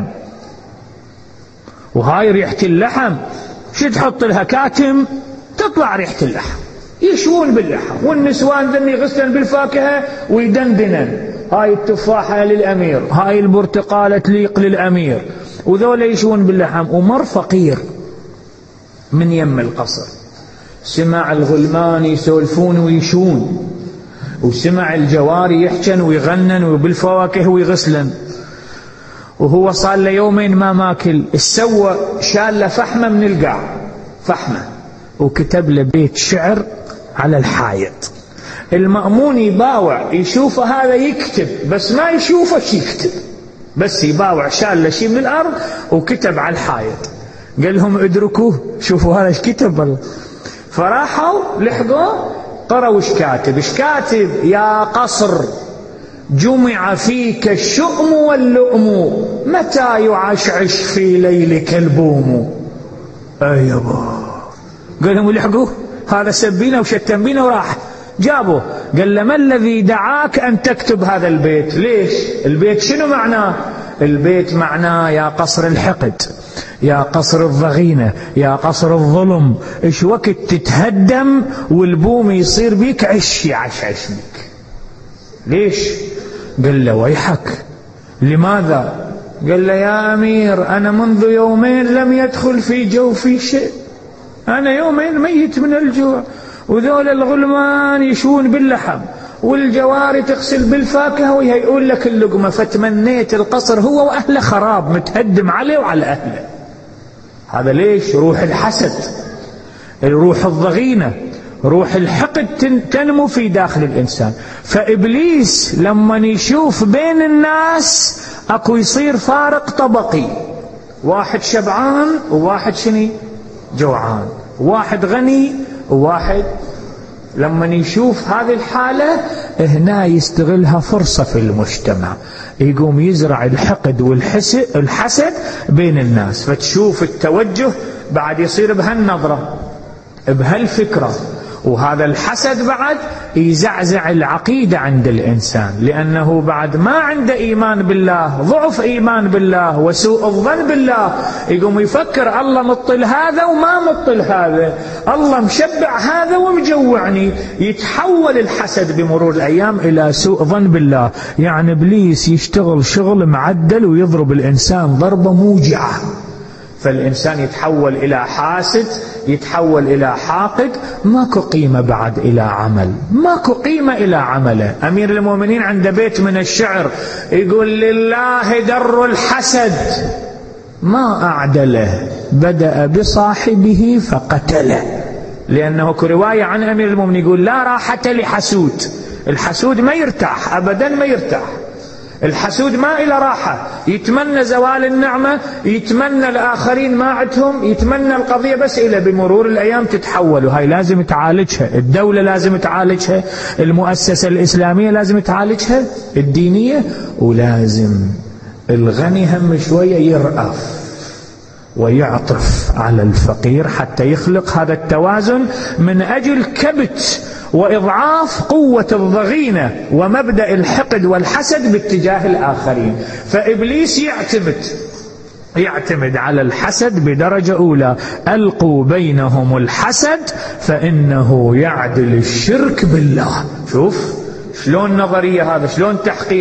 وهاي ريحة اللحم شو تحط لها كاتم تطلع ريحة اللحم، يشوون باللحم، والنسوان ذن يغسلن بالفاكهة ويدندنن، هاي التفاحة للأمير، هاي البرتقالة تليق للأمير، وذولا يشوون باللحم. ومر فقير من يم القصر سمع الغلمان يسولفون ويشون، وسمع الجواري يحجن ويغنن وبالفواكه ويغسلن، وهو صار له يومين ما ماكل. السوى شال له فحمة من القاع، فحمة، وكتب له بيت شعر على الحائط. المأمون يباوع يشوفه هذا يكتب، بس ما يشوفه شي يكتب، بس يباوع، شال له شي من الأرض وكتب على الحائط. قال لهم ادركوه، شوفوا هذا ايش كتب والله. فراحوا لحقوه قرأوا ايش كاتب. ايش كاتب؟ يا قصر جمع فيك الشؤم واللؤم، متى يعشعش في ليلك البوم. ايوه. قال لهم لحقوه، هذا سبينا وشتم بينا وراح. جابوه قال له: ما الذي دعاك أن تكتب هذا البيت؟ ليش؟ البيت شنو معناه؟ البيت معناه يا قصر الحقد، يا قصر الضغينة، يا قصر الظلم، ايش وقت تتهدم والبوم يصير بيك عش يعشعش بيك. ليش؟ قال له: ويحك. لماذا؟ قال له: يا أمير أنا منذ يومين لم يدخل في جوفي شيء، أنا يومين ميت من الجوع، وذول الغلمان يشون باللحم، والجواري تغسل بالفاكهة، ويقول لك اللقمة، فتمنيت القصر هو وأهله خراب متهدم عليه وعلى أهله. هذا ليش؟ روح الحسد، روح الضغينة، روح الحقد تنمو في داخل الإنسان. فإبليس لما يشوف بين الناس أكو يصير فارق طبقي، واحد شبعان وواحد شني جوعان، واحد غني وواحد، لما يشوف هذه الحالة هنا يستغلها فرصة في المجتمع، يقوم يزرع الحقد والحسد بين الناس. فتشوف التوجه بعد يصير بهالنظرة بهالفكرة، وهذا الحسد بعد يزعزع العقيدة عند الإنسان، لأنه بعد ما عنده إيمان بالله، ضعف إيمان بالله وسوء الظن بالله، يقوم يفكر الله مطل هذا وما مطل هذا، الله مشبع هذا ومجوعني. يتحول الحسد بمرور الأيام إلى سوء ظن بالله. يعني إبليس يشتغل شغل معدل ويضرب الإنسان ضربة موجعة، فالإنسان يتحول إلى حاسد، يتحول إلى حاقد، ماكو قيمة بعد إلى عمل، ماكو قيمة إلى عمله. أمير المؤمنين عنده بيت من الشعر يقول: لله در الحسد ما أعدله، بدأ بصاحبه فقتله. لأنه كرواية عن أمير المؤمنين يقول: لا راحة لحسود، الحسود ما يرتاح أبدا، ما يرتاح. الحسود ما إلى راحة، يتمنى زوال النعمة، يتمنى الآخرين ما عندهم، يتمنى القضية بس إلى بمرور الأيام تتحول. وهي لازم تعالجها الدولة، لازم تعالجها المؤسسة الإسلامية، لازم تعالجها الدينية، ولازم الغني هم شوية يرأف ويعطف على الفقير حتى يخلق هذا التوازن من أجل كبت وإضعاف قوة الضغينة ومبدأ الحقد والحسد باتجاه الآخرين. فإبليس يعتمد يعتمد على الحسد بدرجة أولى، ألقوا بينهم الحسد فإنه يعدل الشرك بالله. شوف شلون نظرية هذا، شلون تحقيق.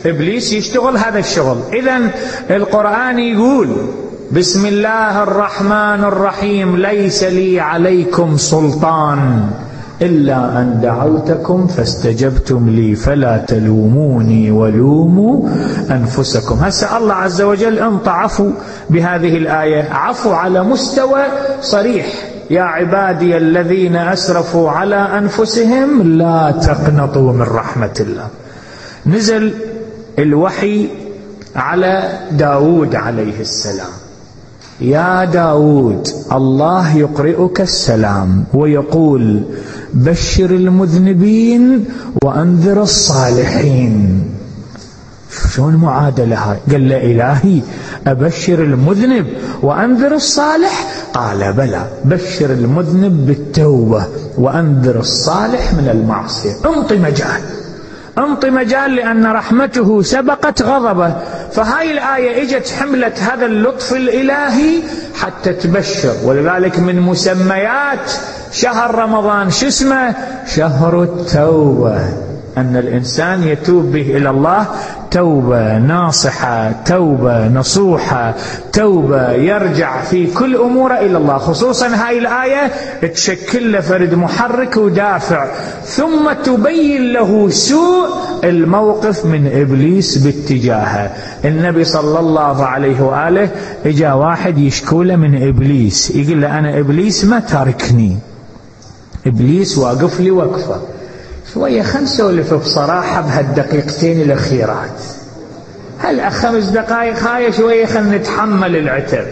إبليس يشتغل هذا الشغل. إذن القرآن يقول بسم الله الرحمن الرحيم ليس لي عليكم سلطان إلا أن دعوتكم فاستجبتم لي فلا تلوموني ولوموا أنفسكم. هسه الله عز وجل انطى عفو بهذه الآية، عفو على مستوى صريح، يا عبادي الذين أسرفوا على أنفسهم لا تقنطوا من رحمة الله. نزل الوحي على داود عليه السلام، يا داود الله يقرئك السلام ويقول بشر المذنبين وأنذر الصالحين. شلون معادلة هاي؟ قال له إلهي أبشر المذنب وأنذر الصالح؟ قال بلى، بشر المذنب بالتوبة وأنذر الصالح من المعصية. انطي مجال، انطي مجال، لأن رحمته سبقت غضبه. فهاي الآية اجت حملت هذا اللطف الإلهي حتى تبشر. ولذلك من مسميات شهر رمضان شو اسمه؟ شهر التوبة، أن الإنسان يتوب به إلى الله توبة ناصحة، توبة نصوحة، توبة يرجع في كل أموره إلى الله. خصوصا هاي الآية تشكل له فرد محرك ودافع، ثم تبين له سوء الموقف من إبليس باتجاهه. النبي صلى الله عليه وآله إجا واحد يشكوله من إبليس، يقول له أنا إبليس ما تاركني، إبليس واقف لي وقفة شوية، خلنا نسولف بصراحة بهالدقيقتين الأخيرات، هل خمس دقائق هاي شوية خلنا نتحمل العتب.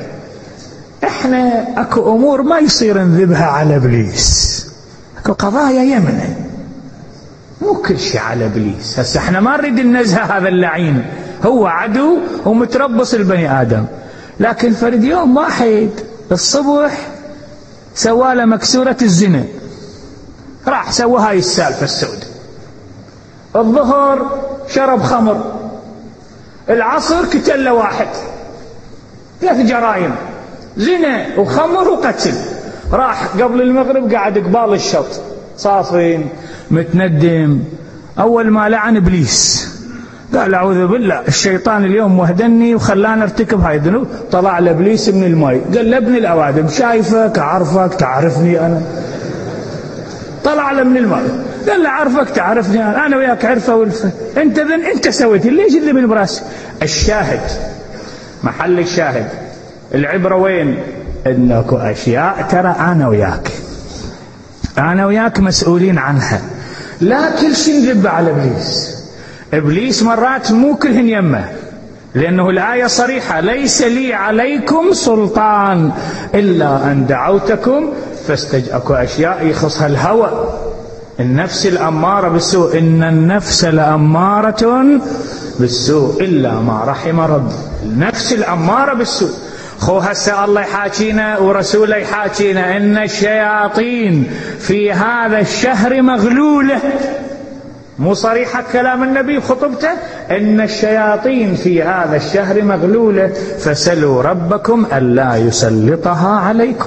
احنا اكو امور ما يصير نذبها على ابليس، اكو قضايا يمنه، مو كل شيء على ابليس. هسه احنا ما نريد ننزه هذا اللعين، هو عدو ومتربص البني ادم، لكن فرد يوم واحد الصبح سواله مكسورة الزنا، راح سوى هاي السالفة السوداء، الظهر شرب خمر، العصر قتل له واحد، ثلاث جرائم، زنا وخمر وقتل. راح قبل المغرب قاعد قبال الشط صافين متندم، اول ما لعن ابليس قال اعوذ بالله الشيطان اليوم وهدني وخلاني ارتكب هاي الذنوب. طلع لابليس من الماء قال له ابن الاوادم شايفك اعرفك تعرفني انا، طلع له من الماء قال له عرفك تعرفني انا، انا وياك عرفه ولفه، انت ذن انت سويت ليش اللي من براسك. الشاهد محل الشاهد، العبره وين؟ انكو اشياء ترى انا وياك انا وياك مسؤولين عنها، لا كل شيء نذبه على ابليس. ابليس مرات مو كلهن يمه، لانه الايه صريحه ليس لي عليكم سلطان الا ان دعوتكم فاستج. اكو اشياء يخصها الهوى، النفس الاماره بالسوء، ان النفس لاماره بالسوء الا ما رحم ربي، النفس الاماره بالسوء. خو هسه الله يحاكينا ورسوله يحاكينا ان الشياطين في هذا الشهر مغلوله، مو صريحه كلام النبي خطبته، ان الشياطين في هذا الشهر مغلوله فسلوا ربكم الا يسلطها عليكم.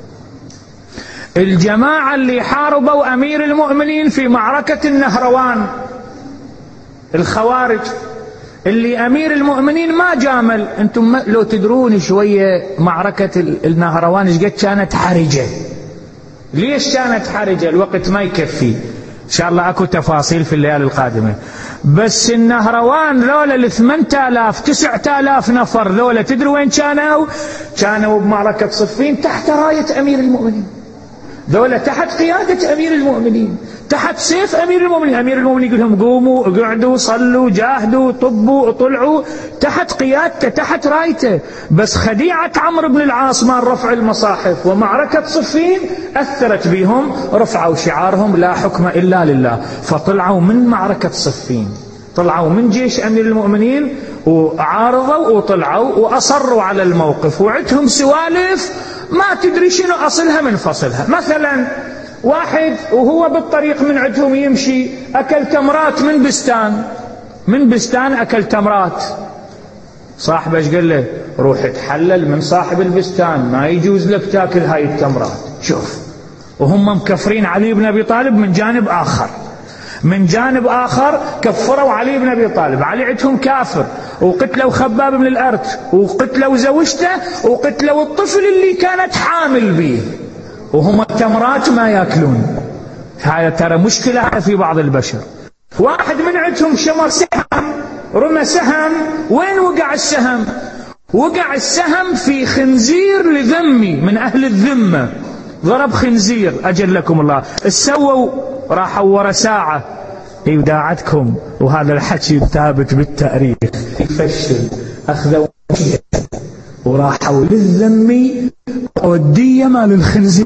الجماعه اللي حاربوا امير المؤمنين في معركه النهروان، الخوارج اللي امير المؤمنين ما جامل. انتم لو تدرون شويه معركه النهروان ايش قد كانت حرجه، ليش كانت حرجه؟ الوقت ما يكفي، ان شاء الله اكو تفاصيل في الليالي القادمه. بس النهروان ذولا ال ثمانية آلاف تسعة آلاف نفر ذولا تدروا وين كانوا؟ كانوا بمعركه صفين تحت رايه امير المؤمنين، ذولا تحت قيادة أمير المؤمنين، تحت سيف أمير المؤمنين. أمير المؤمنين يقول لهم قوموا اقعدوا صلوا جاهدوا طبوا طلعوا، تحت قيادته تحت رايته. بس خديعة عمرو بن العاص مال رفع المصاحف ومعركة صفين أثرت بهم، رفعوا شعارهم لا حكم إلا لله، فطلعوا من معركة صفين، طلعوا من جيش أمير المؤمنين وعارضوا وطلعوا وأصروا على الموقف، وعدهم سوالف ما تدري شنو أصلها من فصلها. مثلا واحد وهو بالطريق من عندهم يمشي أكل تمرات من بستان، من بستان أكل تمرات، صاحبه ايش قال له؟ روح تحلل من صاحب البستان، ما يجوز لك تاكل هاي التمرات. شوف، وهم مكفرين علي بن أبي طالب من جانب آخر. من جانب آخر كفروا علي بن أبي طالب، علي عندهم كافر، وقتلوا خباب بن الأرت، وقتلوا زوجته، وقتلوا الطفل اللي كانت حامل به، وهم التمرات ما يأكلون. هذا ترى مشكلة في بعض البشر. واحد من عندهم شمر سهم، رمى سهم، وين وقع السهم؟ وقع السهم في خنزير لذمي من أهل الذمة، ضرب خنزير أجلكم الله. السووا راحوا ورا ساعة إوداعتكم، وهذا الحكي ثابت بالتاريخ يفشل. أخذوا وراحوا للذمي ودية مال الخنزير،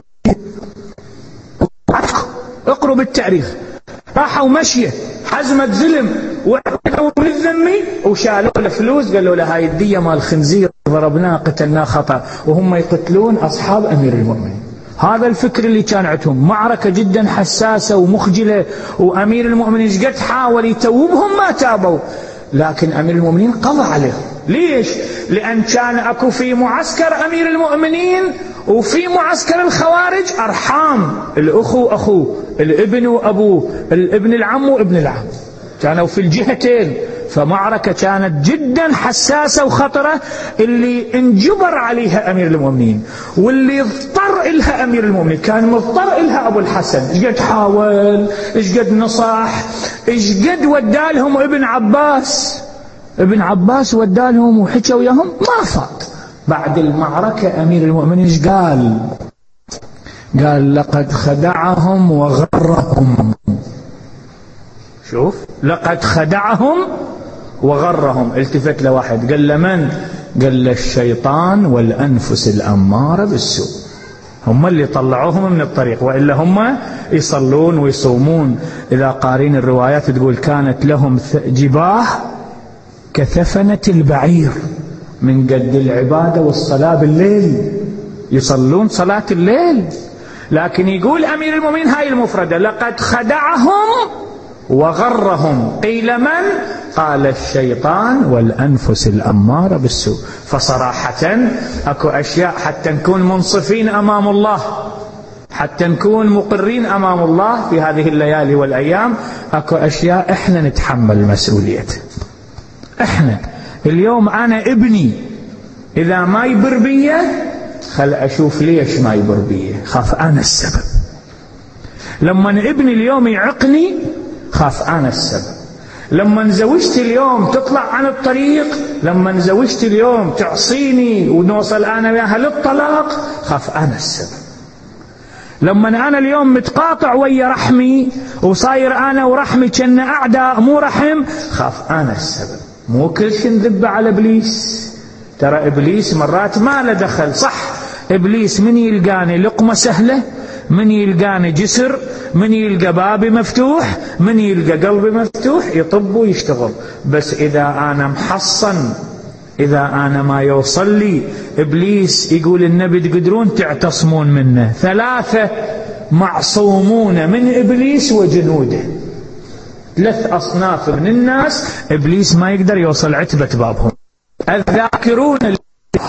اقروا بالتاريخ. راحوا مشيه حزمة ظلم وقالوا للذمي وشالوا له فلوس، قالوا له هاي الدية مال الخنزير ضربناه قتلناه خطأ، وهم يقتلون أصحاب أمير المؤمنين. هذا الفكر اللي كان عندهم. معركة جدا حساسة ومخجلة، وأمير المؤمنين ايش قد حاول يتوبهم ما تابوا، لكن أمير المؤمنين قضى عليهم. ليش؟ لأن كان أكو في معسكر أمير المؤمنين وفي معسكر الخوارج أرحام، الأخو أخوه، الابن وأبوه، الابن العم وابن العم، كانوا في الجهتين. فمعركة كانت جدا حساسة وخطرة، اللي انجبر عليها أمير المؤمنين واللي اضطر إلها أمير المؤمنين. كان مضطر إلها أبو الحسن، إيش قد حاول، إيش قد نصح، إيش قد ودالهم ابن عباس، ابن عباس ودالهم وحكى وياهم ما فات. بعد المعركة أمير المؤمنين إيش قال؟ قال لقد خدعهم وغرهم. شوف، لقد خدعهم وغرهم. التفت لواحد قال له من؟ قال له الشيطان والأنفس الأمارة بالسوء، هم اللي طلعوهم من الطريق، وإلا هم يصلون ويصومون. إذا قارين الروايات تقول كانت لهم جباه كثفنة البعير من قد العبادة والصلاة بالليل، يصلون صلاة الليل. لكن يقول أمير المؤمنين هاي المفردة، لقد خدعهم وغرهم. قيل من؟ قال الشيطان والأنفس الأمارة بالسوء. فصراحة أكو أشياء حتى نكون منصفين أمام الله، حتى نكون مقرين أمام الله في هذه الليالي والأيام، أكو أشياء إحنا نتحمل مسؤوليته. إحنا اليوم أنا ابني إذا ما يبر بيه، خل أشوف ليش ما يبر بيه، خاف أنا السبب. لما ابني اليوم يعقني، خاف أنا السبب. لما زوجتي اليوم تطلع عن الطريق، لما زوجتي اليوم تعصيني ونوصل أنا وياها للطلاق، خاف أنا السبب. لما أنا اليوم متقاطع ويا رحمي وصاير أنا ورحمي كنا أعداء مو رحم، خاف أنا السبب. مو كل شيء نذب على إبليس، ترى إبليس مرات ما له دخل. صح، إبليس من يلقاني لقمة سهلة، من يلقاني جسر، من يلقى بابي مفتوح، من يلقى قلبي مفتوح، يطب ويشتغل. بس إذا أنا محصن، إذا أنا ما يوصل لي، إبليس يقول النبي تقدرون تعتصمون منه، ثلاثة معصومون من إبليس وجنوده. ثلاث أصناف من الناس إبليس ما يقدر يوصل عتبة بابهم: الذاكرون الله،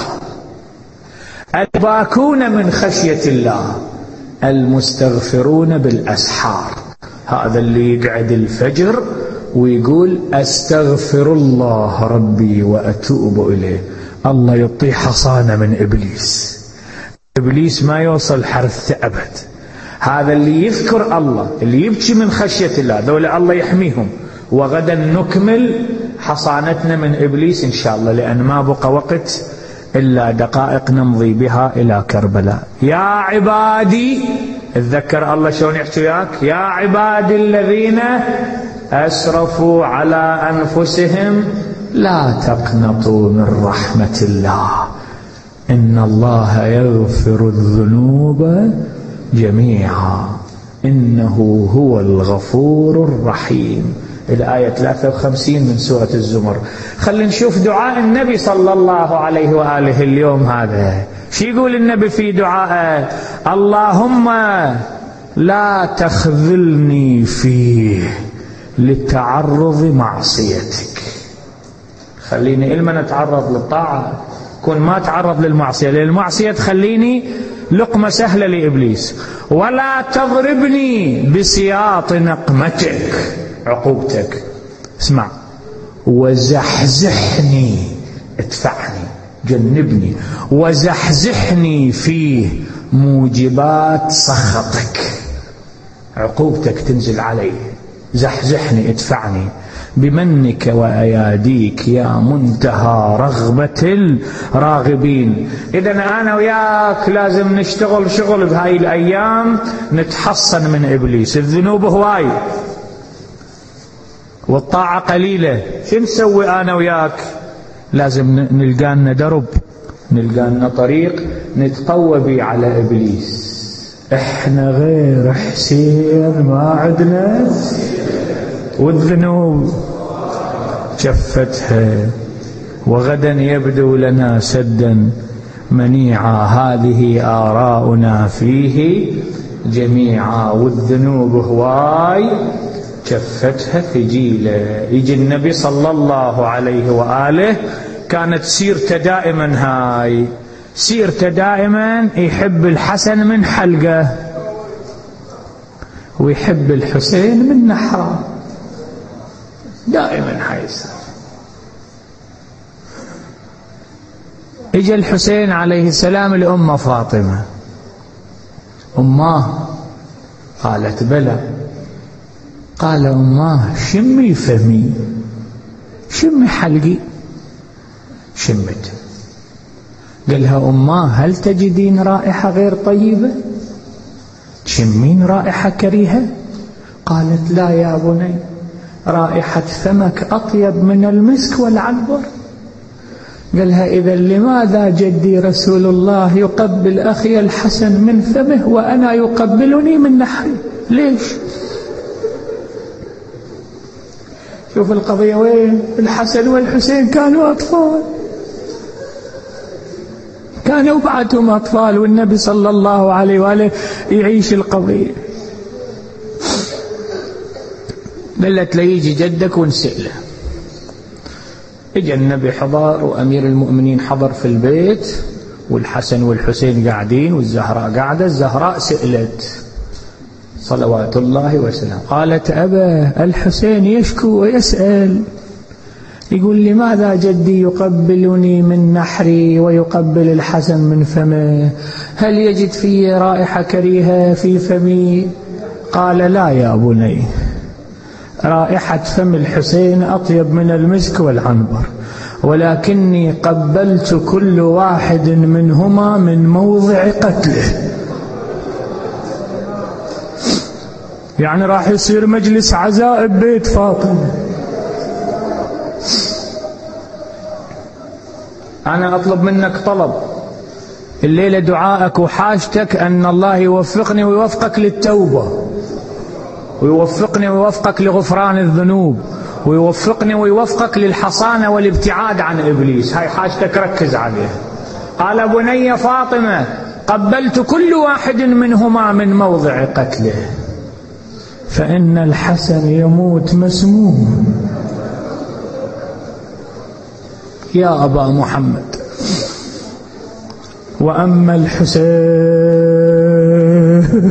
الباكون من خشية الله، المستغفرون بالأسحار. هذا اللي يقعد الفجر ويقول أستغفر الله ربي وأتوب إليه، الله يعطيه حصانة من إبليس. إبليس ما يوصل حرث أبد. هذا اللي يذكر الله، اللي يبكي من خشية الله، ذولا الله يحميهم. وغدا نكمل حصانتنا من إبليس إن شاء الله، لأن ما بقى وقت إلا دقائق نمضي بها إلى كربلاء. يا عبادي، اتذكر الله شلون يحكي وياك: يا عبادي الذين أسرفوا على أنفسهم لا تقنطوا من رحمة الله إن الله يغفر الذنوب جميعا إنه هو الغفور الرحيم. الآية ثلاثة وخمسين من سورة الزمر. خلينا نشوف دعاء النبي صلى الله عليه وآله اليوم. هذا شو يقول النبي في دعائه؟ اللهم لا تخذلني فيه لتعرض معصيتك. خليني إلما نتعرض للطاعة، كون ما تعرض للمعصية، للمعصية تخليني لقمة سهلة لإبليس. ولا تضربني بسياط نقمتك، عقوبتك. اسمع، وزحزحني، ادفعني، جنبني، وزحزحني فيه موجبات سخطك، عقوبتك تنزل علي، زحزحني، ادفعني بمنك وأياديك يا منتهى رغبة الراغبين. إذن أنا وياك لازم نشتغل شغل بهاي الأيام، نتحصن من إبليس. الذنوب هواي والطاعة قليلة، شو نسوي أنا وياك؟ لازم نلقانا درب، نلقانا طريق نتقوى بيه على إبليس. إحنا غير حسين ما عدنا، والذنوب جفتها، وغدا يبدو لنا سدا منيعا، هذه آراؤنا فيه جميعا. والذنوب هواي جفتها ثقيلة. يجي النبي صلى الله عليه وآله كانت سيرته دائما هاي، سيرته دائما يحب الحسن من حلقه ويحب الحسين من نحره، دائما حيصير. اجى الحسين عليه السلام لأمه فاطمة، أماه قالت بلى. قال أماه شمي فمي، شمي حلقي. شمت. قالها أماه هل تجدين رائحة غير طيبة؟ تشمين رائحة كريهة؟ قالت لا يا بني، رائحة فمك أطيب من المسك والعنبر. قالها إذا لماذا جدي رسول الله يقبل أخي الحسن من فمه وأنا يقبلني من نحري؟ ليش؟ شوف القضية وين. الحسن والحسين كانوا أطفال، كانوا بعدهم أطفال، والنبي صلى الله عليه وآله يعيش القضية. قالت ليجي جدك ونسأله. اجى النبي حضر، وأمير المؤمنين حضر في البيت، والحسن والحسين قاعدين، والزهراء قاعدة. الزهراء سئلت صلوات الله وسلامه، قالت أبا الحسين يشكو ويسأل، يقول لماذا جدي يقبلني من نحري ويقبل الحسن من فمه؟ هل يجد في رائحة كريهة في فمي؟ قال لا يا بني، رائحة فم الحسين أطيب من المسك والعنبر، ولكني قبلت كل واحد منهما من موضع قتله. يعني راح يصير مجلس عزاء ببيت فاطمة. أنا أطلب منك طلب الليلة، دعائك وحاجتك أن الله يوفقني ويوفقك للتوبة، ويوفقني ويوفقك لغفران الذنوب، ويوفقني ويوفقك للحصانة والابتعاد عن إبليس. هاي حاجتك ركز عليها. قال بني فاطمة قبلت كل واحد منهما من موضع قتله، فإن الحسن يموت مسموم. يا أبا محمد، وأما الحسين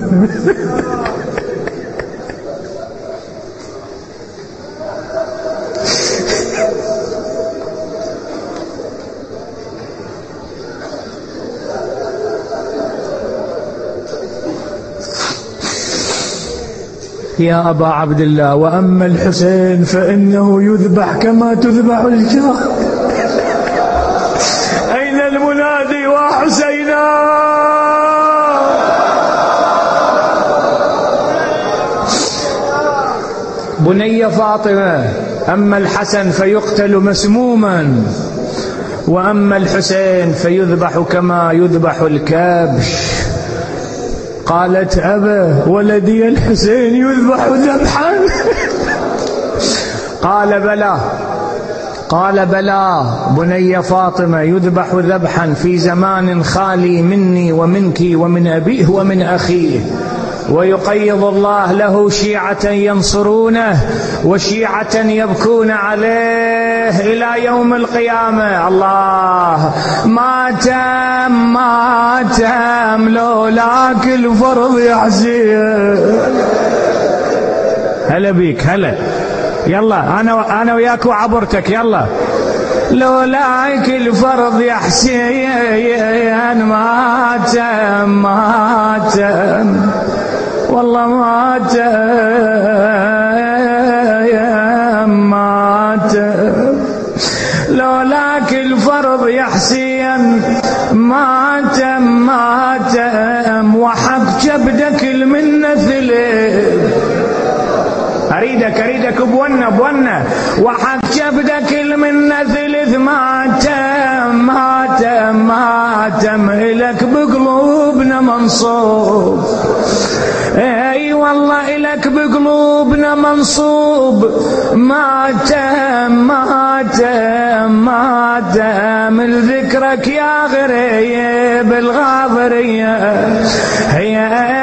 يا أبا عبد الله، وأما الحسين فإنه يذبح كما تذبح الجار. أين المنادي وحسينا؟ بني فاطمة، أما الحسن فيقتل مسموما، وأما الحسين فيذبح كما يذبح الكبش. قالت أبا ولدي الحسين يذبح ذبحا؟ قال بلى. قال بلى بني فاطمة، يذبح ذبحا في زمان خالي مني ومنك ومن أبيه ومن أخيه. ويقيض الله له شيعة ينصرونه وشيعة يبكون عليه إلى يوم القيامة. الله ما تم ما تم لولاك الفرض يا حسين. هلا بيك هلا، يلا أنا أنا وياك وعبرتك، يلا. لولاك الفرض يا حسين ما تم ما تم والله ما تم ما تم. لولاك الفرض يا حسين ما تم ما تم وحق جبدك المنة ثلث. أريدك أريدك بونا بونا وحق جبدك المنة ثلث ما تم ما تم ما تم إلك بقلوبنا منصوب. اي والله إلك بقلوبنا منصوب ما تم ما تم ما تم. لذكرك يا غريب الغاضرية هي